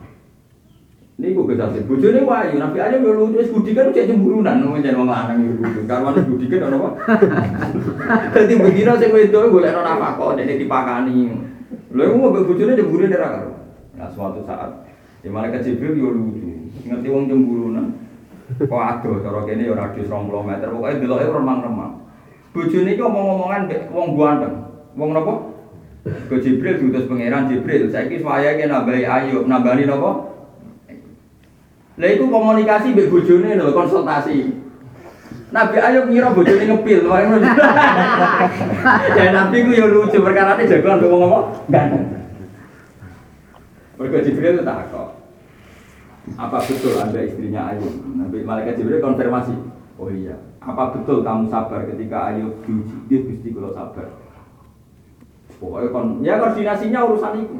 Ini gue kesasih, bojone wayu, Nabi aja yo lucu, es gudikan cek cemburunan, ngomongin wong lanang yo lucu, karwan es gudikan ono apa? Jadi begini sih gue itu gue lihat apa kok, jadi dipakani. Lalu gue mau bojone cemburu dari akar. Nah suatu saat, di mana Jibril yo lucu, ngerti wong cemburunan. Kok aduh, cara kene yo radius 20 meter, pokoknya deloknya remang-remang. Bojone iki omong-omongan mbek wong ganteng. Wong napa? Ke Jibril diutus pangeran Jibril. Saiki wayahe nambahi Ayub, nambani napa? Lah iku komunikasi mbek bojone lho, konsultasi. Nabi Ayub ngira bojone ngepil, ngono. Ya nabi ku yo lucu perkarane jagoan mbek wong apa? Ganteng. Mergo Jibril takok. Apa betul Anda istrinya Ayub? Nabi malaikat Jibril konfirmasi. Oh iya. Apa betul kamu sabar ketika Ayub diuji? Dia Gusti kula sabar. Pokoknya ya koordinasinya urusan itu.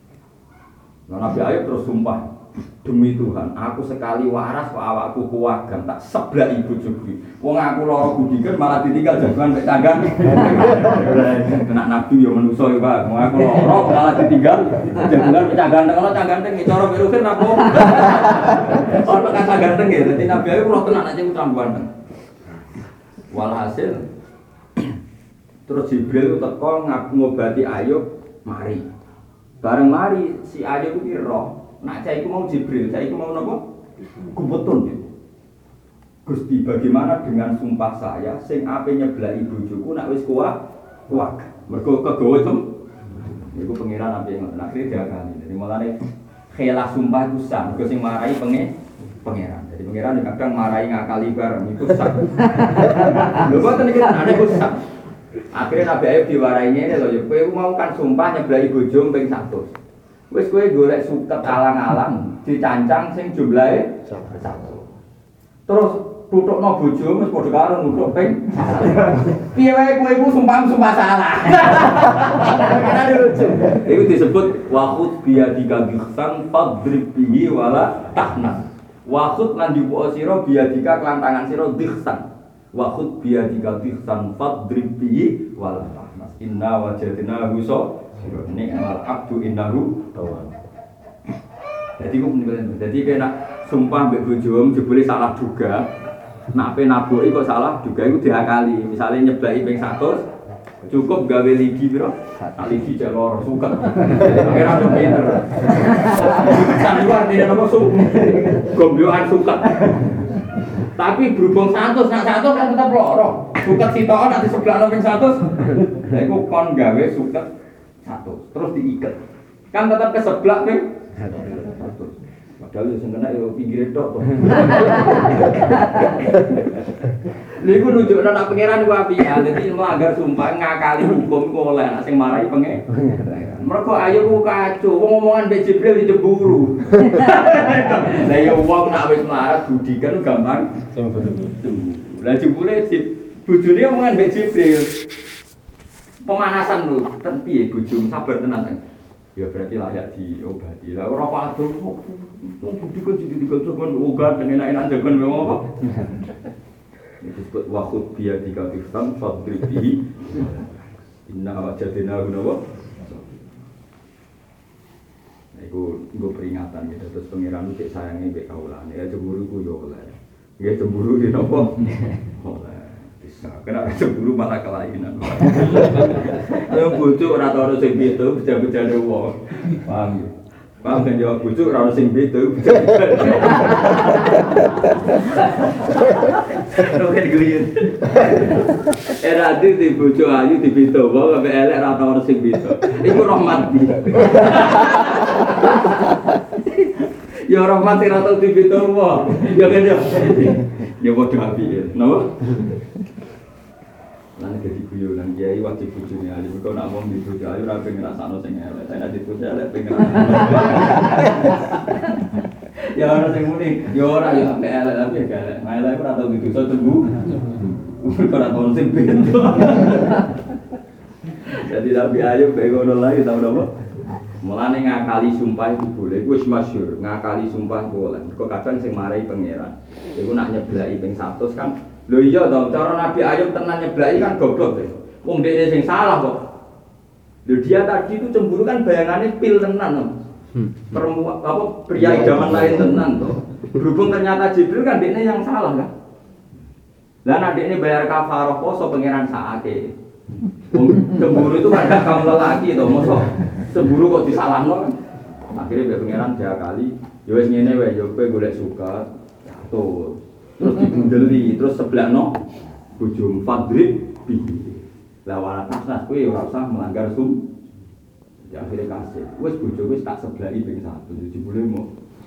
Nah, Nabi Ayub terus sumpah, demi Tuhan, aku sekali waras kok awakku kuwagam tak seblak ibu jugi. Wong aku lara gudikan malah ditinggal jagoan mek tanggang. Kena Nabi yo manusa yo Pak. Wong aku lara malah ditinggal jagoan mek ganteng cara berukir napa? Ono kata ganteng ya, dadi Nabi Ayub ora tenan nek utang ganteng. Walhasil terus Jibril teko ngobati Ayub mari. Bareng mari si Ayub iki roh, nak cah iku mau Jibril, cah iku mau napa? Gubetun gitu. Gusti, bagaimana dengan sumpah saya sing ape nyeblaki bojoku nak wis kuat? Mergo kegawa iku pengiran ape ngoten akhire diakali. Jadi mulane khilaf sumpah itu sah, mergo sing marai pengiran. Jadi pengiran kadang marai ngakali bareng iku sah. Lho boten iki ana iku sah. Akhirnya Nabi Ayub diwarai ngene lho, kowe mau kan sumpah nyeblaki bojo ping 100. Wis kowe golek suket alang-alang dicancang sing jumlahe 100. Terus tutukno bojo wis padha karo nutuk ping 100. Piye wae kowe iku sumpah salah. Kira lucu. Iku disebut waqut biyadika bikhsan fadrib bihi wala tahnas. Waqut lan dibuka sira biyadika kelan tangan sira bikhsan. Waqut biyadika bikhsan fadrib bihi wala tahnas. Inna wajadnahu ini amal abdu innahu tawwab. Jadi kok menimbulkan. Jadi kena sumpah mbek bojomu jebule salah juga. Nak pe nabuki kok salah juga iku diakali. Misale nyeblaki ping 100 cukup gawe ligi piro? Ligi cek loro suket. Ora ono pinter. Kan luar tidak apa gombyokan suket. Tapi berhubung 100 nak 100 kan tetap loro. Suket sitokan nanti sebelah ping 100. Lah iku kon gawe suket 100 terus diikat kan tetap ke sebelah ping 100 padahal yo sing kena yo pinggire tok to lha iku nunjukno nek pangeran ku apian dadi melanggar sumpah ngakali hukum ku oleh nek sing marahi pengen mergo ayo ku kacau wong omongan mbek Jibril dicemburu lah yo wong nek wis melarat budikan gampang cemburu lah jebule bojone omongan mbek Jibril pemanasan lho, ten piye bojomu sabar tenan kan. Ya berarti layak diobati. Lah ora padu wong budi kok jadi digoncokan obat enak-enak jagon wong apa. Iki disebut waqut biya dikatifan fadribi. Inna wajadna gunawa. Nah iku nggo peringatan gitu terus pangeran iki sayange mbek kaulane. Ya cemburu ku yo oleh. Nggih cemburu di napa? Oleh. Kena cemburu malah kelainan. Ayo bojo ora tau ono sing beda beda-bedane wong. Paham ya? Paham kan jawab bojo ora ono sing beda beda-bedane. Roket guyun. Era di bojo ayu dibeda wong sampe elek ora tau ono sing beda. Iku rahmat. Ya rahmat ora tau dibeda wong. Ya kan ya. Ya padha apike. Napa? Lan jadi guyonan kiai wajib bojone ali kok nak wong dibojo ayu ora pengen rasakno sing elek. Saya nek dibojo elek pengen. Ya ora sing muni, ya ora ya sampe elek tapi ya elek. Elek ora tau didosa tunggu. Ora tau sing bento. Jadi Nabi Ayub kayak ngono lagi tau napa? Mulane ngakali sumpah itu boleh, wis masyhur. Ngakali sumpah boleh. Kok kadang sing marai pangeran. Iku nak nyeblaki ping 100 kan. Lho iya to, cara Nabi Ayub tenan nyeblaki kan goblok to. Wong dekne sing salah kok. Lho dia tadi itu cemburu kan bayangannya pil tenan to. Perempuan apa pria idaman lain tenan to. Berhubung ternyata Jibril kan dekne yang salah kan. Lah nek dekne bayar kafarah poso pangeran sakake. Cemburu itu kan kaum lelaki to, mosok cemburu kok disalahno kan. Akhirnya biar pangeran diakali, ya wis ngene wae, ya kowe golek suka, jatuh. Terus dibundeli, terus sebelahno bojo fadrib bihi. Lah wala tasnas kowe ora usah melanggar sum. Ya akhirnya kasih. Wis bojo wis tak sebelahi ping 1, jebule mau.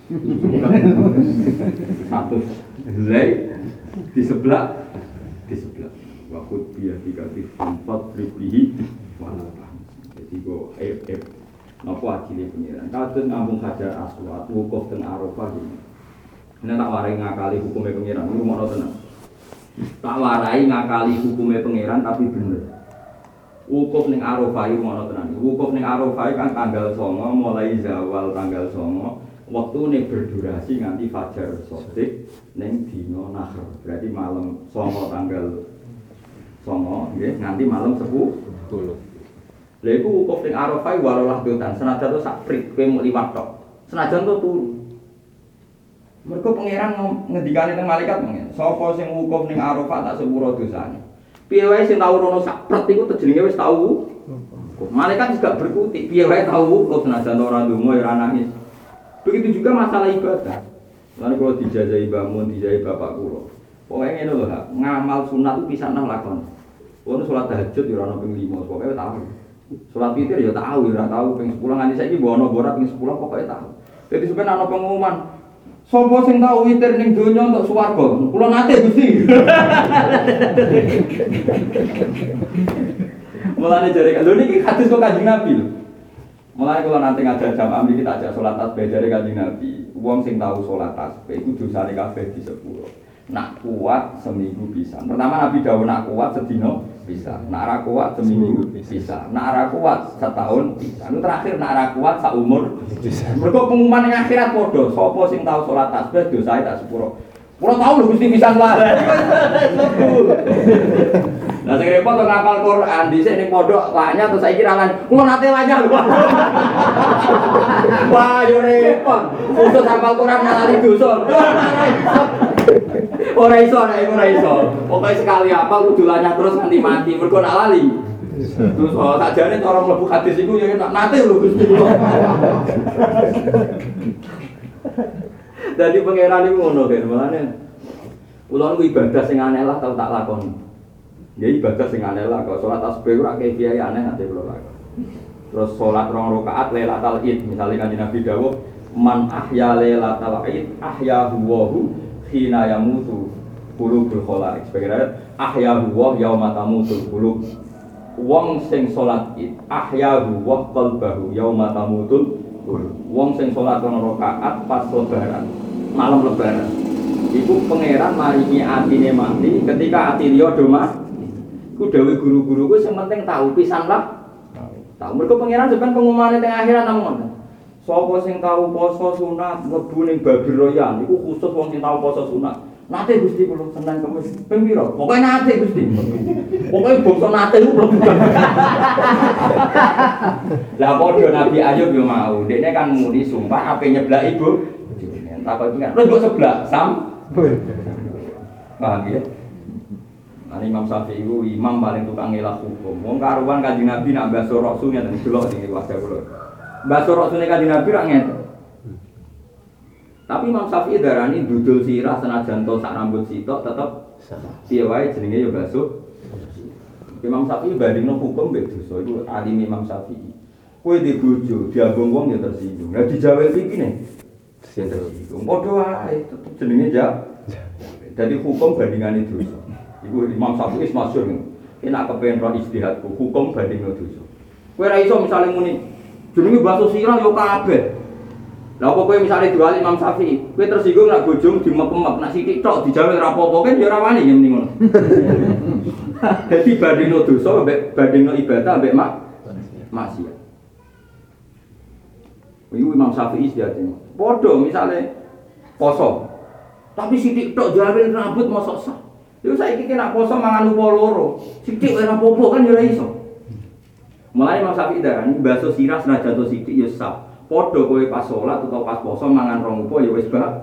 100 helai di sebelah waktu dia dikasih fadrib bihi wala tasnas. Jadi go napa ajine pengiran. Kadang ngambung Hajar Aswad, wukuf teng Arafah iki. Nek tak warai ngakali hukumnya pengiran, itu mau tenang. Tak warai ngakali hukumnya pengiran tapi bener. Wukuf ning Arafah iki mau tenang. Wukuf ning Arafah kan tanggal 9 mulai zawal tanggal 9, waktune berdurasi nganti fajar shadiq ning dina nahr. Berarti malam 9 tanggal 9 nggih nganti malam 10. Lha iku wukuf ning Arafah walau dotan senajan to sak prit kowe mung liwat tok. Senajan to turu. Mergo pangeran ngendikane teng malaikat mengen, sapa sing wukuf ning Arafah tak sepuro dosane. Piye wae sing tau rono sak pret iku jenenge wis tau. Malaikat juga berkutik, piye wae tau wukuf senajan ora ndonga ora nangis. Begitu juga masalah ibadah. Lan kula dijajahi bangun, dijajahi bapak kula. Pokoke ngene lho, ngamal sunat itu pisanah lakon. Kono salat tahajud ya ora ono ping 5, pokoke tahu. Salat witir ya tahu, ya ora tahu ping 10 nganti saiki mbok ono ora ping 10 pokoke tahu. Dadi sampeyan ana pengumuman sapa sing tau witir ning donya untuk swarga? Kula nate Gusti. Mulane jare lho niki hadis kok Kanjeng Nabi lho. Mulane kula nanti ngajar jamaah iki tak ajak salat tasbih jare Kanjeng Nabi. Wong sing tau salat tasbih iku dosane kabeh disepuro. Nak kuat seminggu bisa. Pertama Nabi dawuh nak kuat sedina bisa. Nak ora kuat seminggu bisa. Nak ora kuat setahun bisa. Anu terakhir nak ora kuat sak umur bisa. Mergo pengumuman ning akhirat padha, sapa sing tau salat tasbih dosae tak sepuro. Kula tau lho Gusti pisan lah. Lah sing repot kok ngapal Quran dhisik ning pondok lanya terus saiki ra lan. Kula nate lanyah lho. Wah, yo repot. Khusus hafal Quran ngalali dosa. Ora iso. Pokoke sekali hafal kudu lanyah terus nganti mati. Mergo nak lali. Terus sakjane cara mlebu hadis iku ya nate lho Gusti kula. Dadi pangeran iku ngono kan, mulane kula niku ibadah sing aneh lah tau tak lakoni. Ya ibadah sing aneh lah, kok salat tasbih ora kaya kiai aneh ate kula lakoni. Terus salat 2 rakaat Lailatul Id, misale Kanjeng Nabi dawuh, "Man ahya Lailatul Id, ahyahu wahu hina yamutu qulubul khalaik." Sebagai ahyahu wa yauma tamutul qulub. Wong sing salat Id, ahyahu wa qalbahu yauma tamutul qulub. Wong sing salat 2 rakaat pas lebaran, malam lebaran. Iku pangeran maringi atine mati ketika ati liya do mati. Ku dawuh guru-guruku sing penting tahu pisan lah. Tahu mergo pangeran sampean pengumumane teng akhirat namung. Sapa sing tahu poso sunat mlebu ning Babil Royan iku khusus wong sing tahu poso sunat. Nate Gusti kula Senin Kamis ping pira? Pokoke nate Gusti. Pokoke bangsa nate ku mlebu. Lah padha Nabi Ayub yo mau. Dekne kan muni sumpah ape nyeblak ibu. Takok iki kan. Terus kok seblak sam. Paham ya? Nah, Imam Syafi'i itu imam paling tukang ngelak hukum. Wong karuan Kanjeng Nabi nak baso rasul ngeten delok iki wajah kula. Baso rasune Kanjeng Nabi ra ngeten. Tapi Imam Syafi'i darani dudul sirah senajan to sak rambut sitok tetep piye wae jenenge ya baso. Imam Syafi'i bandingno hukum mbek dosa iku alim Imam Syafi'i. Kowe di bojo diambung wong ya tersinggung. Lah dijawel iki ne. Tersinggung. Padha wae tetep jenenge ja. Jadi hukum bandingane dosa. Iku Imam Syafi'i masyhur niku. Enak kepen roh ijtihadku, hukum bandingno dosa. Kowe ra iso misale muni jenenge baso sirah yo kabeh. Lah apa kowe misale diwali Imam Syafi'i, kowe tersinggung nak bojong dimek-mek, nak sithik tok dijawel ra apa-apa kan ya ora wani ya mending ngono. Dadi bandingno dosa mbek bandingno ibadah mbek maksiat. Iku Imam Syafi'i sejatine. Padha misale poso. Tapi sithik tok jawel rambut mosok sah. Lha saiki kena poso mangan lupa loro. Sithik ora apa-apa kan ya ora iso. Mulai Imam Syafi'i darani baso sirah senajan to sithik ya sah. Padha kowe pas salat utawa pas poso mangan rong upa ya wis bah.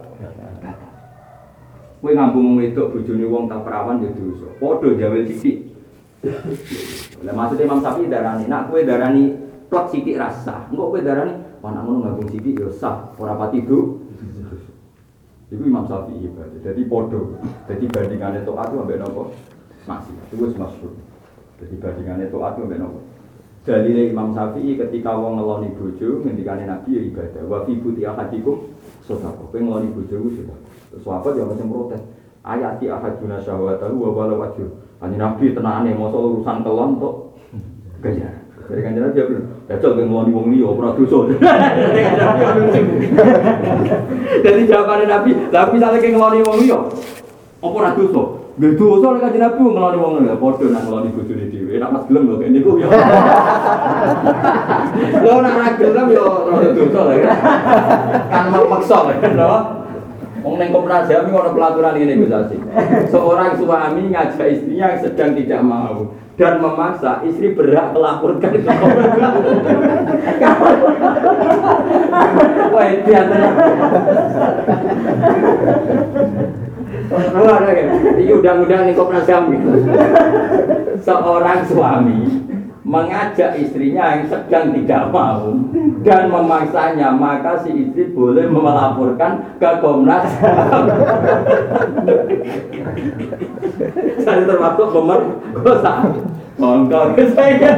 Kowe ngambung wedok bojone wong tak perawan ya dosa. Padha jawel sithik. Lah maksud Imam Syafi'i darani nak kowe darani plek sithik rasa. Engko kowe darani ana ngono ngambung sithik ya sah, ora pati do. Iku Imam Syafi'i berarti. Jadi padha. Jadi bandingane taat ambek napa? Maksiat. Itu wis masyhur. Jadi bandingane taat ambek napa? Dalile Imam Syafi'i ketika wong ngeloni bojo ngendikane Nabi ya ibadah. Wa fi buti ahadikum sedekah. Kowe ngeloni bojoku sedekah. Terus sahabat ya macam protes. Ayati ahaduna syahwatahu wa wala wajhu. Ani Nabi tenane mosok urusan kelon tok gaya. Dari Kanjeng Nabi ya bener. Dajal ben ngeloni wong liya ora dosa. Jadi jawabane Nabi, tapi misale ke ngeloni wong liya apa ora dosa? Nggih dosa nek Kanjeng Nabi ngeloni wong liya, padha nek ngeloni bojone dhewe. Nek pas gelem lho kene niku ya. Lho nek ora gelem ya ora dosa lho. Kan maksa lho. Wong ning Komnas HAM ono pelaturan ngene Gus Asih. Seorang suami ngajak istrinya yang sedang tidak mau dan memaksa istri berhak melaporkan ke Komnas. Wah, biasanya. Ini undang-undang ning Komnas HAM gitu. Seorang suami mengajak istrinya yang sedang tidak mau dan memaksanya, maka si istri boleh melaporkan ke Komnas HAM. Saya termasuk pemerkosaan. Monggo saya.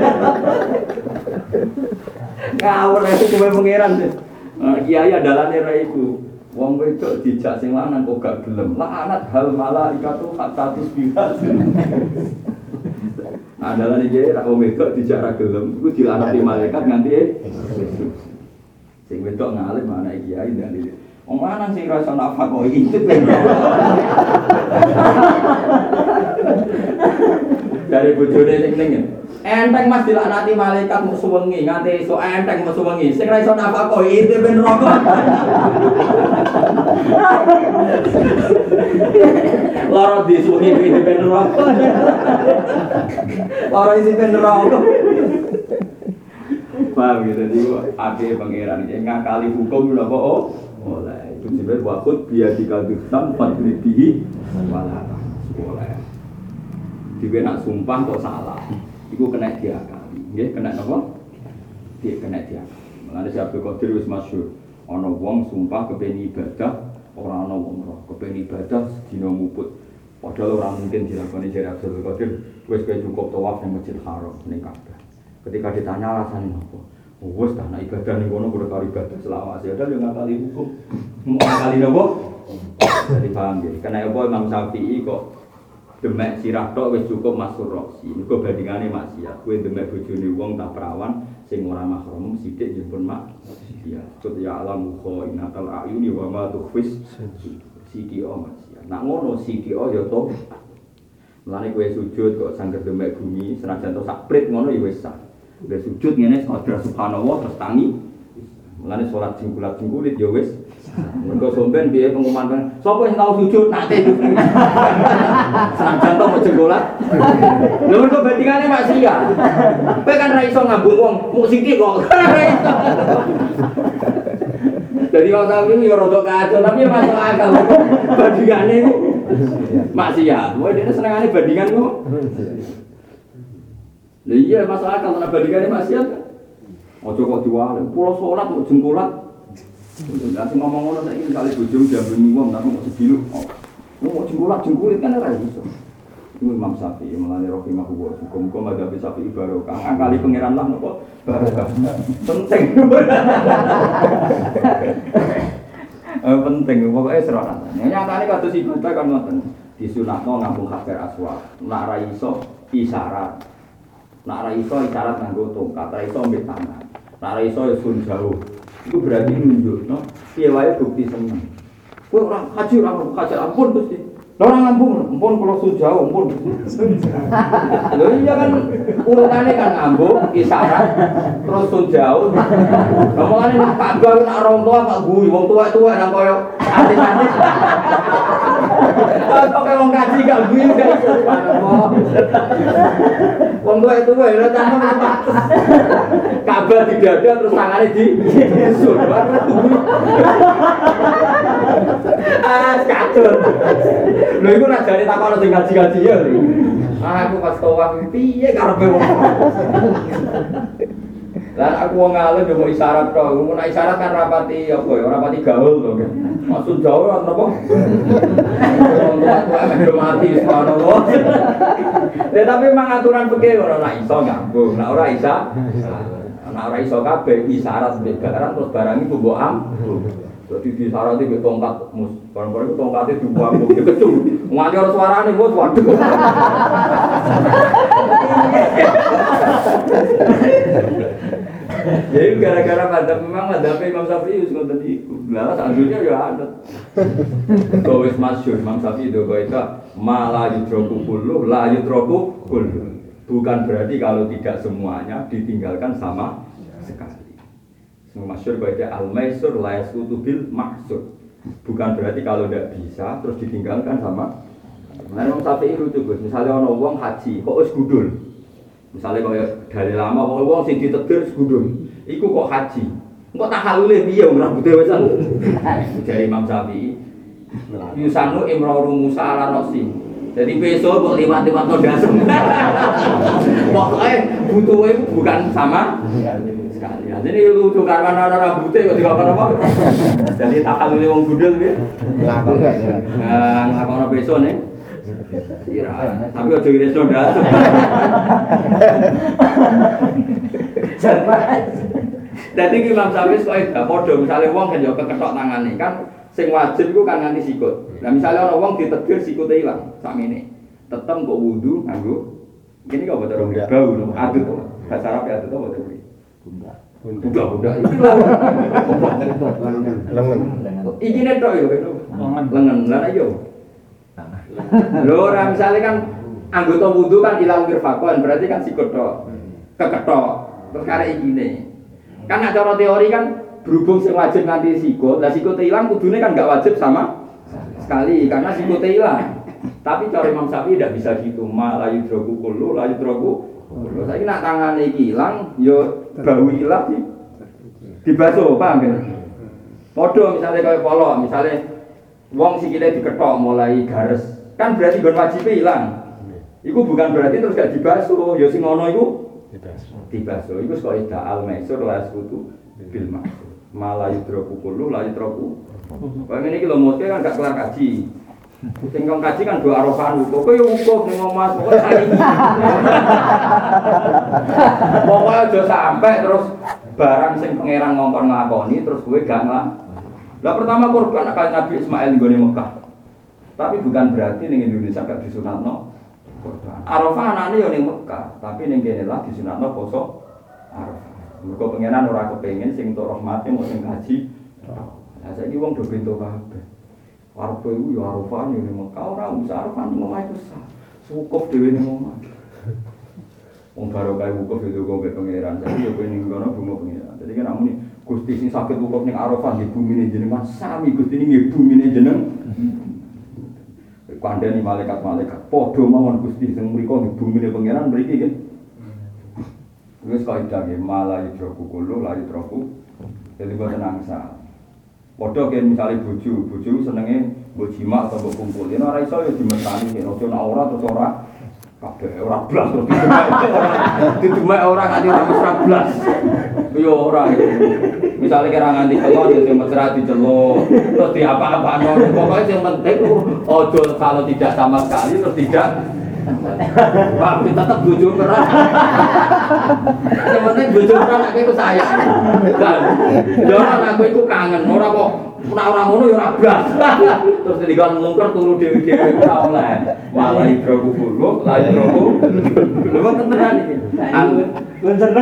Ngawur itu cuma pengiran sih. Kiai adalane ra iku. Wong wedok dijak sing lanang kok gak gelem. Laknat hal malaikatu hatta tusbihat. Adalane kiai ra wong wedok dijak ra gelem, iku dilaknati malaikat nganti sing wedok ngalim ana kiai ndali. Wong lanang sing rasa nafas kok iki. Dari bojone sing ning enteng Mas dilaknati malaikat mung suwengi nganti esuk enteng mung suwengi sing ra iso nafkah itu ben neraka. Lara disuwengi itu ben neraka. Lara isi ben neraka. Paham gitu jadi akhir pangeran iki ngakali hukum lho kok oleh itu sebab wakut biya dikadusam fadribihi wala oleh diwe nak sumpah kok salah iku kena diakali nggih kena napa dia kena diakali mulane Abdul Qadir wis masyhur ana wong sumpah kepengin ibadah ora ana wong roh kepengin ibadah sedina muput padahal ora mungkin dilakoni jare Abdul Qadir wis kaya cukup tawaf ning Masjid Haram ning Ka'bah ketika ditanya alasannya apa wis dah nek ibadah ning kono kudu karo ibadah selawat ya yo ngakali hukum ngakali napa jadi paham ya kena apa Imam Syafi'i kok demek sirah tok wis cukup masuk roksi. Niku bandingane maksiat. Kowe demek bojone wong tak perawan sing ora mahram sithik jempun maksiat. Kut ya alam khainatal ayuni wa ma tukhfis sidio maksiat. Nak ngono sidio ya to. Mulane kowe sujud kok sangger demek bumi senajan to sak prit ngono ya wis sah. Kowe sujud ngene sadar subhanallah terus tangi. Mulane salat jengkulat-jengkulit ya wis. Mergo somben piye pengumuman sapa sing tau sujud nate senajan to jengkulat. Lha mergo bandingane maksiat. Kowe kan ra iso ngambung wong mung sithik kok. Jadi wong sampeyan yo rada kacau tapi masuk akal. Bandingane iku maksiat. Wae dene senengane bandingan kok. Lha iya masuk akal nek bandingane maksiat. Ojo kok diwale, pulau salat kok jengkulat. Nanti ngomong ngono saiki kali bojo jambeni wong nang kok sebilu. Mau jengkulat-jengkulit kan ora iso. Iku Imam Syafi'i melane rahimahullah. Hukum madzhab Syafi'i barokah. Kali pangeran lah napa barokah. Penting. Penting pokoke seronan. Nyatane kados ibadah kan ngoten. Disunatno ngambung hajar aswad. Nek ra iso isyarat. Nek ra iso isyarat nganggo tongkat, ra iso mbek tangan. Nek ra iso ya sun jauh. Iku berarti nunjukno piye wae bukti seneng. Kowe ora haji ampun Gusti. Ora ngambung, ampun kula sun jauh ampun. Lho iya kan urutane kan ngambung isyarat terus sun jauh. Omongane nek Ka'bah nek ora wong tuwa kok guyu wong tuwa-tuwa nang koyo artis-artis. Kok wong kaji gak guyu gak iso. Wong tuwa-tuwa lho tangan apa? Ka'bah di dada terus tangane di sun. Kacur. Lho iku nek jane takon sing gaji-gaji ya. Aku pas tawaf piye karepe wong. Lan aku wong alim yo mau isyarat tok. Mun isyarat kan rapati apa ya, rapati gaul to. Maksud Jawa apa? Wong tua mati subhanallah. Tapi memang aturan fikih ora iso ngambung. Nek ora iso, nek ora iso kabeh isyarat mbek barang terus barang iku mbok ambung. Jadi di sarati mbek tongkat mus. Barang-barang itu tongkate dibuang dikecung. Nganti ora suarane bos waduh. Jadi gara-gara pada memang ada Imam Syafi'i wis ngoten iku. Lah sandunya ya ada. Kok wis masyhur Imam Syafi'i itu kok itu mala yudroku kullu la yudroku kullu. Bukan berarti kalau tidak semuanya ditinggalkan sama sekali. Masyhur kok itu al-maisur la yasqutu bil maksud. Bukan berarti kalau tidak bisa terus ditinggalkan sama. Nah Imam Syafi'i lucu Gus. Misalnya ana wong haji kok wis gundul. Misalnya kaya dari lama wong sing ditegur segudung. Iku kok haji. Engko tahalule piye wong rambute wis jare Imam Syafi'i. Yusanu imraru Musa ala Rasul. Jadi besok kok liwat-liwat no dasem. Pokoknya butuhnya bukan sama sekali. Jadi lucu karena ada rambutnya kok dikatakan apa? Jadi takalule wong gundul piye? Nglakono besok nih. Ira, tapi aja irisno dasem. Jadi Imam Syafi'i kok eda padha misale wong kan yo keketok tangane kan sing wajib iku kan nganti sikut. Nah misale ana wong ditegur sikute ilang sakmene. Tetep kok wudu nganggo ini kok boten bau lho adut. Bahasa Arab adut apa to? Bunda iki. Lengen. Iki nek tok yo lengen. Lah yo. Lho ora misale kan anggota wudu kan ilang mirfaqon berarti kan sikut tok. Keketok. Terus karek ikine. Kan cara teori kan berhubung sing wajib nganti sikut, lah sikute ilang kudune kan enggak wajib sama sekali karena sikute ilang. Tapi cara Imam Syafi'i tidak bisa gitu. Ma la yudroku kullu la yudroku kullu. Saiki nak tangane iki ilang ya bau ilang dibasuh, paham kan? Padha misale kaya polo, misale wong sikile diketok mulai gares, kan berarti gon wajibe ilang. Iku bukan berarti terus gak dibasuh, ya sing ngono iku dibasuh. Iku kok ida al-maisur la yasqutu bil ma'sur. Mala yudroku kullu la yudroku. Kok ngene iki lho mosque kan gak kelar kaji. Sing kong kaji kan doa arafan kok yo wukuf ning omas kok saiki. Pokoke aja sampai terus barang sing pangeran ngongkon nglakoni terus kowe gak nglakoni. Lah pertama korban akal Nabi Ismail nggone Mekah. Tapi bukan berarti ning Indonesia gak disunatno korban. Arafah anane yo ning Mekah, tapi ning kene lah disunatno poso Arafah. Mergo pengenan ora kepengin sing entuk rahmate mau sing kaji. Lah saiki wong do bento kabeh. Arafah iku yo Arafah ning Mekah ora usah Arafah ning omah iku sah. Wukuf dhewe ning omah. Wong karo kae wukuf itu kok pengeran. Jadi yo ning kono bunga pengeran. Jadi kan amune Gusti sing saged wukuf ning Arafah nggih bumine jenengan sami Gusti nggih bumine jeneng. Kandhani malaikat-malaikat padha mawon Gusti sing mriku nggih bumine pengeran mriki nggih. Wis kaidah nggih malah yudroku kulo la yudroku. Jadi boten angsa. Padha ken misale bojo senenge mbok jimak atau mbok kumpul. Yen ora iso ya dimetani nek aja nek ora terus ora kabeh ora blas terus didemek ora nganti ora mesra blas. Yo ora. Misale kira nganti kelon ya mesra diceluk terus diapa-apano. Pokoke sing penting aja kalau tidak sama sekali terus tidak tapi tetap bojo keras. Yang penting bojo keras aku iku sayang. Kan. Yo aku iku kangen, ora kok ora ngono ya ora blas. Terus dikon mungker turu dhewe-dhewe ora oleh. Malah hidroku buluk, la hidroku. Lho kok tenan iki. Mun seneng.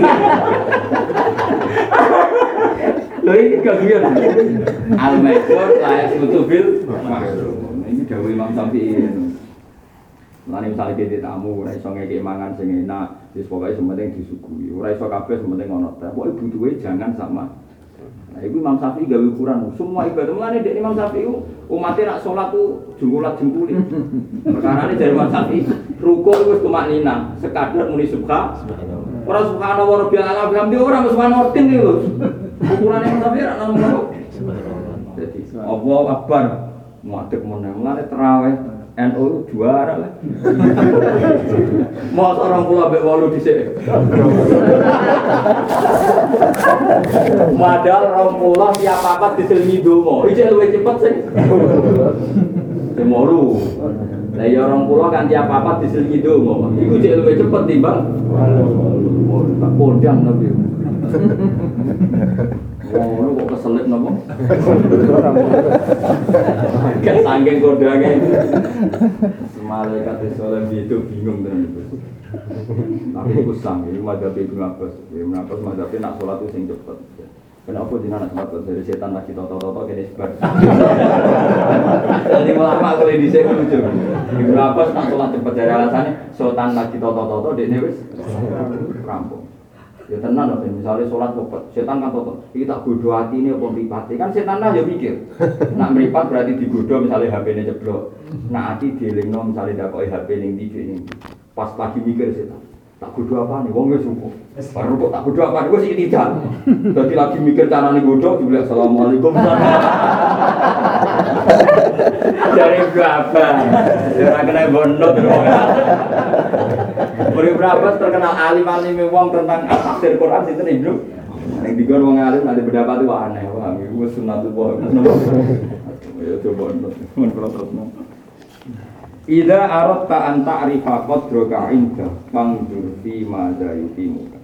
Lho iki gak biyen. Al-Maisur layak kutubil. Ini dawuh Imam Syafi'i. Mulane misale kita tamu ora iso ngekek mangan sing enak, wis pokoke sementing disuguhi. Ora iso kabeh sementing ono teh. Pokoke butuhe jangan sama. Nah, iku Imam Syafi'i gawe ukuran semua ibadah. Mulane dek Imam Syafi'i umatnya nak salat tuh jungkulat-jungkuli. Perkarane dari Imam Syafi'i, rukuk wis tumaknina, sekadar muni subhanallah. Ora subhanallah rabbil alamin, hamdi ora subhanallah tin iki lho. Ukurane Imam Syafi'i ra ngono. Jadi, Allahu Akbar. Muadek meneng mulane tarawih NU juara lah. Mau orang pulau bek 8 dhisik. Modal orang pulau tiap papat disilmi donga. Iki luwih cepet sih. Semoru. Lah ya orang pulau kan tiap papat disilmi donga. Iku cek luwih cepet timbang. Tak kondang nabi. Wong kok keselip napa? Kan saking kondange. Malaikat Soleh itu bingung tenan itu. Tapi kusang iki madzhab Ibnu Abbas. Ibnu Abbas madzhab nak salat sing cepet. Kenapa jenengan sempat dari setan lagi toto-toto kene sebar. Jadi ulama kali dhisik lucu. Ibnu Abbas nak salat cepet dari alasane setan lagi toto-toto dekne wis rampung. Ya tenan lho, misalnya sholat cepet, setan kan toto, iki tak godho atine apa mripate. Kan setan lah ya mikir. Nak mripat berarti digodho misalnya HP-ne ceblok. Nak ati dielingno misalnya dakoki HP ning ndi ning. Pas lagi mikir setan. Tak godho apane? Wong wis cukup. Baru kok tak godho apane wis iki tidak. Dadi lagi mikir carane godho dibilang assalamualaikum. Dari berapa? Ora kena bonot. Beri berapa terkenal alim-alim wong tentang tafsir Quran sinten Ibnu? Nek dikon wong alim ada pendapat itu aneh, paham iku wis sunatullah. Ya coba mun kula terusno. Idza aradta an ta'rifa qadraka 'inda fangdur fi ma za yuqimuka.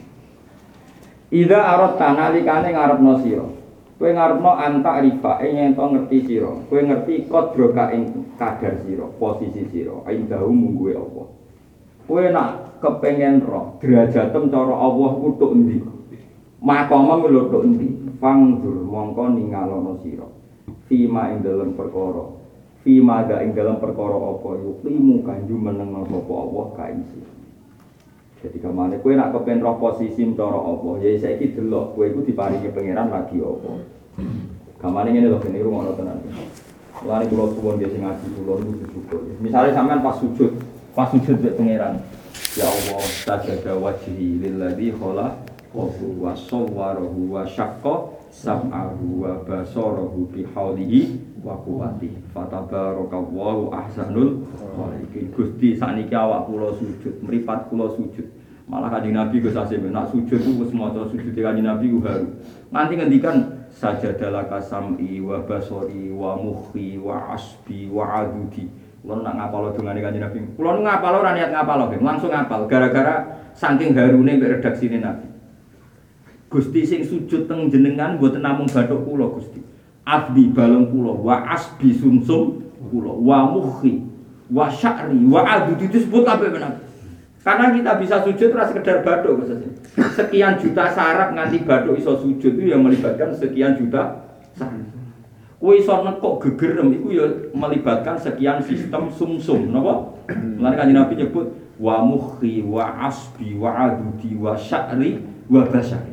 Idza aradta nalikane ngarepno sira. Kowe ngarepno an ta'rifa ing ento ngerti sira. Kowe ngerti qadraka ing kadar sira, posisi sira, indahu mungguwe apa. Kowe nak kepengin roh derajatem cara Allah ku tuk endi? Makama lho tuk endi? Fangdur mongko ningalono sira. Fima ing dalem perkara Fima ga ing dalam perkara apa yuqimu kanju meneng sapa Allah kae isi. Jadi kemana kowe nak kepen roh posisi cara apa ya saiki delok kowe iku diparingi pangeran lagi apa. Kamane ngene lho kene ngono tenan. Lare kula suwun dia sing ngaji kula niku syukur. Misale sampean pas sujud mek pangeran. Ya Allah, sajada wajhi lilladzi khalaqahu wa sawwarahu wa syaqqa sam'ahu wa basarahu bi haulihi wa quwwatihi fatabarakallahu ahsanul khaliqin. Gusti sakniki awak kula sujud, mripat kula sujud. Malah Kanjeng Nabi Gus Asim nak sujud ku wis maca sujud Kanjeng Nabi ku haru. Nanti ngendikan sajadalaka sam'i wa basari wa mukhi wa asbi wa adudi. Kulo nak ngapalo dongane Kanjeng Nabi. Kulo ngapalo ora niat ngapalo, langsung ngapal gara-gara saking harune mbek redaksine Nabi. Gusti sing sujud teng jenengan mboten namung bathuk kula Gusti. Abdi baleng kula wa asbi sumsum kula wa mukhi wa sya'ri wa adudi disebut kabeh menawa. Karena kita bisa sujud ora sekedar bathuk Gusti. Sekian juta saraf nganti bathuk iso sujud itu yang melibatkan sekian juta saraf. Kowe iso nekok gegerem iku ya melibatkan sekian sistem sumsum napa? Mulane Kanjeng Nabi nyebut wa mukhi wa asbi wa adudi wa sya'ri wa basyari.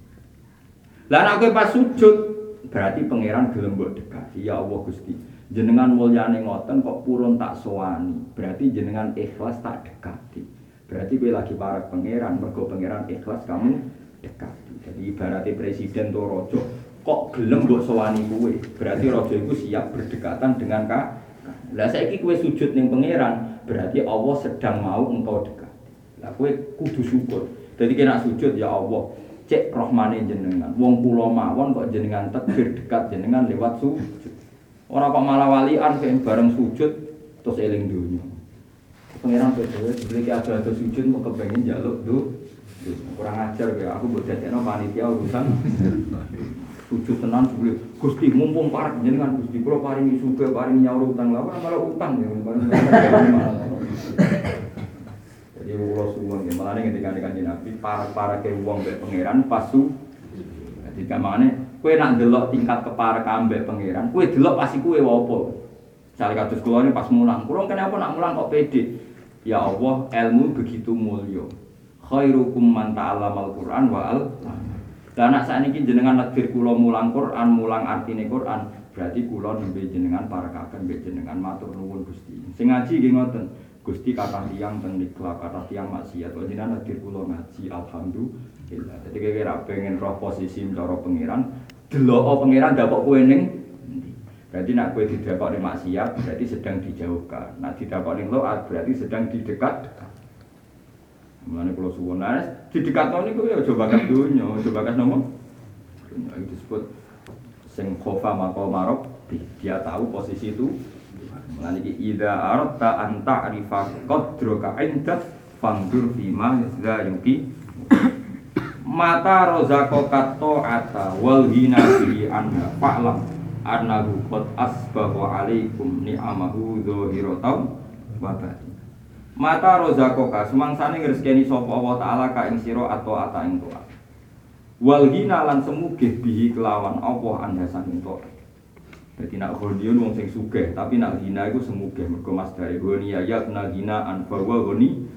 Lah nek kowe pas sujud berarti pangeran gelem mbok dekati ya Allah Gusti. Jenengan mulyane ngoten kok purun tak sowani. Berarti jenengan ikhlas tak dekati. Berarti kowe lagi para pangeran mergo pangeran ikhlas kamu dekati. Jadi ibaratnya presiden to raja kok gelem mbok sowani kowe. Berarti raja iku siap berdekatan dengan ka. Lah saiki kowe sujud ning pangeran berarti Allah sedang mau engkau dekati. Lah kowe kudu syukur. Dadi kena sujud ya Allah cek rahmane jenengan wong kula mawon kok jenengan tegir dekat jenengan lewat sujud ora kok malah walian kaya bareng sujud terus eling donya pangeran dhewe iki ada sujud mau kepengin njaluk kurang ajar kaya aku mbok dadekno panitia urusan sujud tenan jebule Gusti mumpung parek jenengan Gusti kula paringi sugih paringi nyaur utang lha malah utang ya jadi kula suwun nggih malane ketika Kanjeng Nabi para ke wong mbek pangeran pasu. Dadi kamane kowe nak ndelok tingkat keparekan mbek pangeran, kowe delok pasti kowe apa. Sale kados kula pas mulang, kula kenapa nak mulang kok pede? Ya Allah, ilmu begitu mulya. Khairukum man ta'allamal Qur'an wa al. Lah nak sakniki jenengan negir kula mulang Qur'an, mulang artine Qur'an, berarti kula nembe jenengan parekaken mbek jenengan matur nuwun Gusti. Sing ngaji nggih ngoten. Gusti kata tiang teng niklah, kata tiang maksiat. Jenengan hadir kula ngaji alhamdulillah. Dadi kira pengen roh posisi cara pangeran, delok pangeran dapat kowe ning endi. Berarti nek kowe didakok ning maksiat, berarti sedang dijauhkan. Nek didakok ning taat, berarti sedang didekat-dekat. Mulane kula suwun didekatno niku ya aja bakas donya, aja bakas nomo. Itu disebut sing khofa maqamarab, dia tahu posisi itu. Mulane iki idza aradta an ta'rifa qadraka 'inda fandur fima yuqi mata razaqaka ta'ata wal hina bi anna fa'lam annahu qad asbagha 'alaikum ni'amahu dzahiratan wa batin. Mata razaqaka semangsane ngreseni sapa Allah taala ka ing sira ata ing taat. Wal hina lan semugih bihi kelawan apa anda saking taat. Jadi nak goniun wong sing sugih, tapi nak hina iku semugih mergo mas dari goni ayat nak hina anfawa goniun.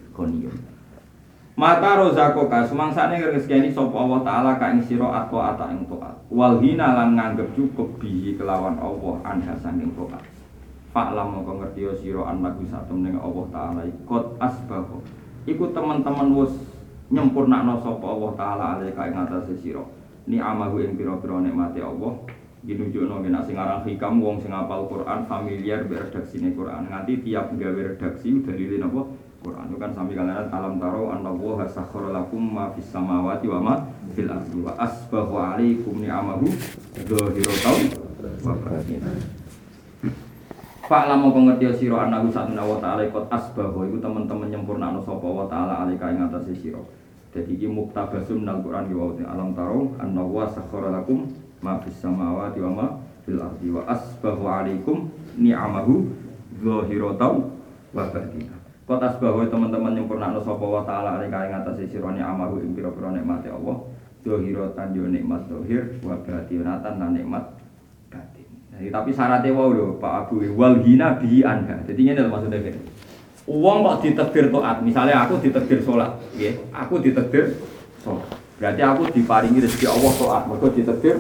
Mata rozako ka semangsane ngreseni sapa Allah taala ka ing sira ata ing taat. Wal hina lan nganggep cukup bihi kelawan Allah anda saking taat. Fa'lam mongko ngerti sira annaku satemene Allah taala ikut asbahu. Iku teman-teman wis nyempurnakno sapa Allah taala alika ing atase sira. Ni amahu ing pira-pira nikmate Allah. Iki nunjukno nek sing aran hikam wong sing hafal Quran familiar mbek redaksine Quran. Nganti tiap gawe redaksi dalile napa Quran itu kan sami kalian alam taro annallaha sakhkhara lakum ma fis samawati wa ma fil ardi wa asbahu alaikum ni'amahu dzahiratan wa batinah. Pak lamo pengertian siro anahu satuna wa ta'ala ikut asbahu itu teman-teman nyempurnakno sapa wa ta'ala alika ing atase siro. Jadi iki muktabasum nang Quran wa alam taro annallaha sakhkhara lakum ma fis samawati wa ma fil ardi wa asbahu alaikum ni'amahu dzahiratan wa batinah. Kot asbahu teman-teman nyempurnakno sapa wa ta'ala alika ing atase siro ni'amahu ing pira-pira nikmate Allah. Dzahiratan yo nikmat zahir wa batinatan lan nikmat batin. Tapi syaratnya wow lho Pak Abu wal hina bihi anha. Jadi ngene lho maksudnya gini. Wong kok ditakdir taat, misalnya aku ditakdir salat, nggih. Aku ditakdir salat. Berarti aku diparingi rezeki Allah taat, mergo ditakdir.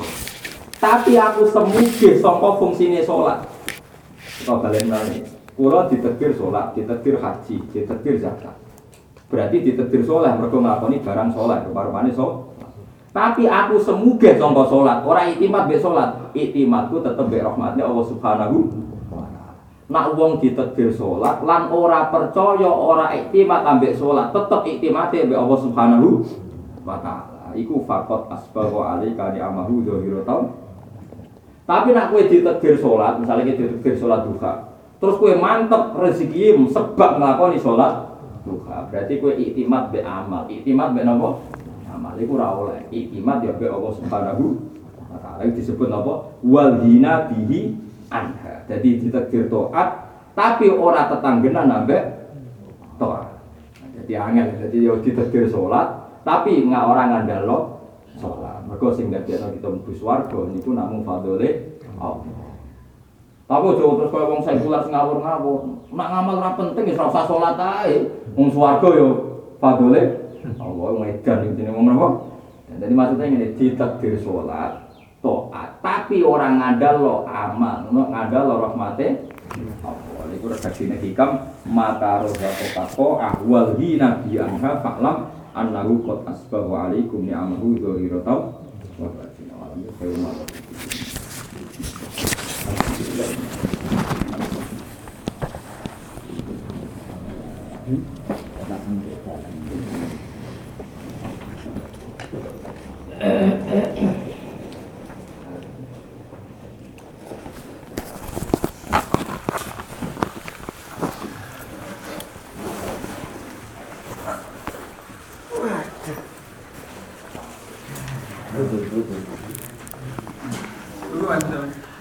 Tapi aku semuge saka fungsine salat. Kok balen nang kula ditakdir salat, ditakdir haji, ditakdir zakat. Berarti ditakdir salat mergo nglakoni barang salat, rupa-rupane salat. Tapi aku semuge sangka salat, ora iktimat mbek salat. Iktimatku tetep mbek rahmatnya Allah Subhanahu wa taala. Nak wong ditakdir salat lan ora percaya, ora iktimat ambek salat, tetep iktimate mbek Allah Subhanahu wa taala. Iku faqat asbahu alika ni amahu dzahiratan. Tapi nak kowe ditakdir salat, misalnya kowe ditakdir salat duha, terus kowe mantep rezeki sebab nglakoni salat duha, berarti kowe iktimat mbek amal, iktimat mbek napa? Amal iku ora oleh iktimat ya be Allah Subhanahu wa taala disebut apa wal hina bihi anha. Jadi ditakdir taat tapi ora tetanggenan ambek taat. Jadi angel jadi yo ditakdir salat tapi enggak orang ngandalo salat. Mergo sing dadekno kita mlebu swarga niku namung fadhole Allah. Tapi aja terus kaya wong sekuler sing ngawur-ngawur. Nek ngamal ora penting ya ora usah salat ae. Wong swarga yo fadhole Allah ngedan intine wong napa? Jadi maksudnya ngene ditakdir salat, taat, tapi orang ngandalo amal, ngandalo rahmate Allah. Iku redaksine hikam maka rohaqo ahwal hina bi anha fa'lam annahu qad asbahu alaikum ni'amahu dzahiratan wa batinah. Dulu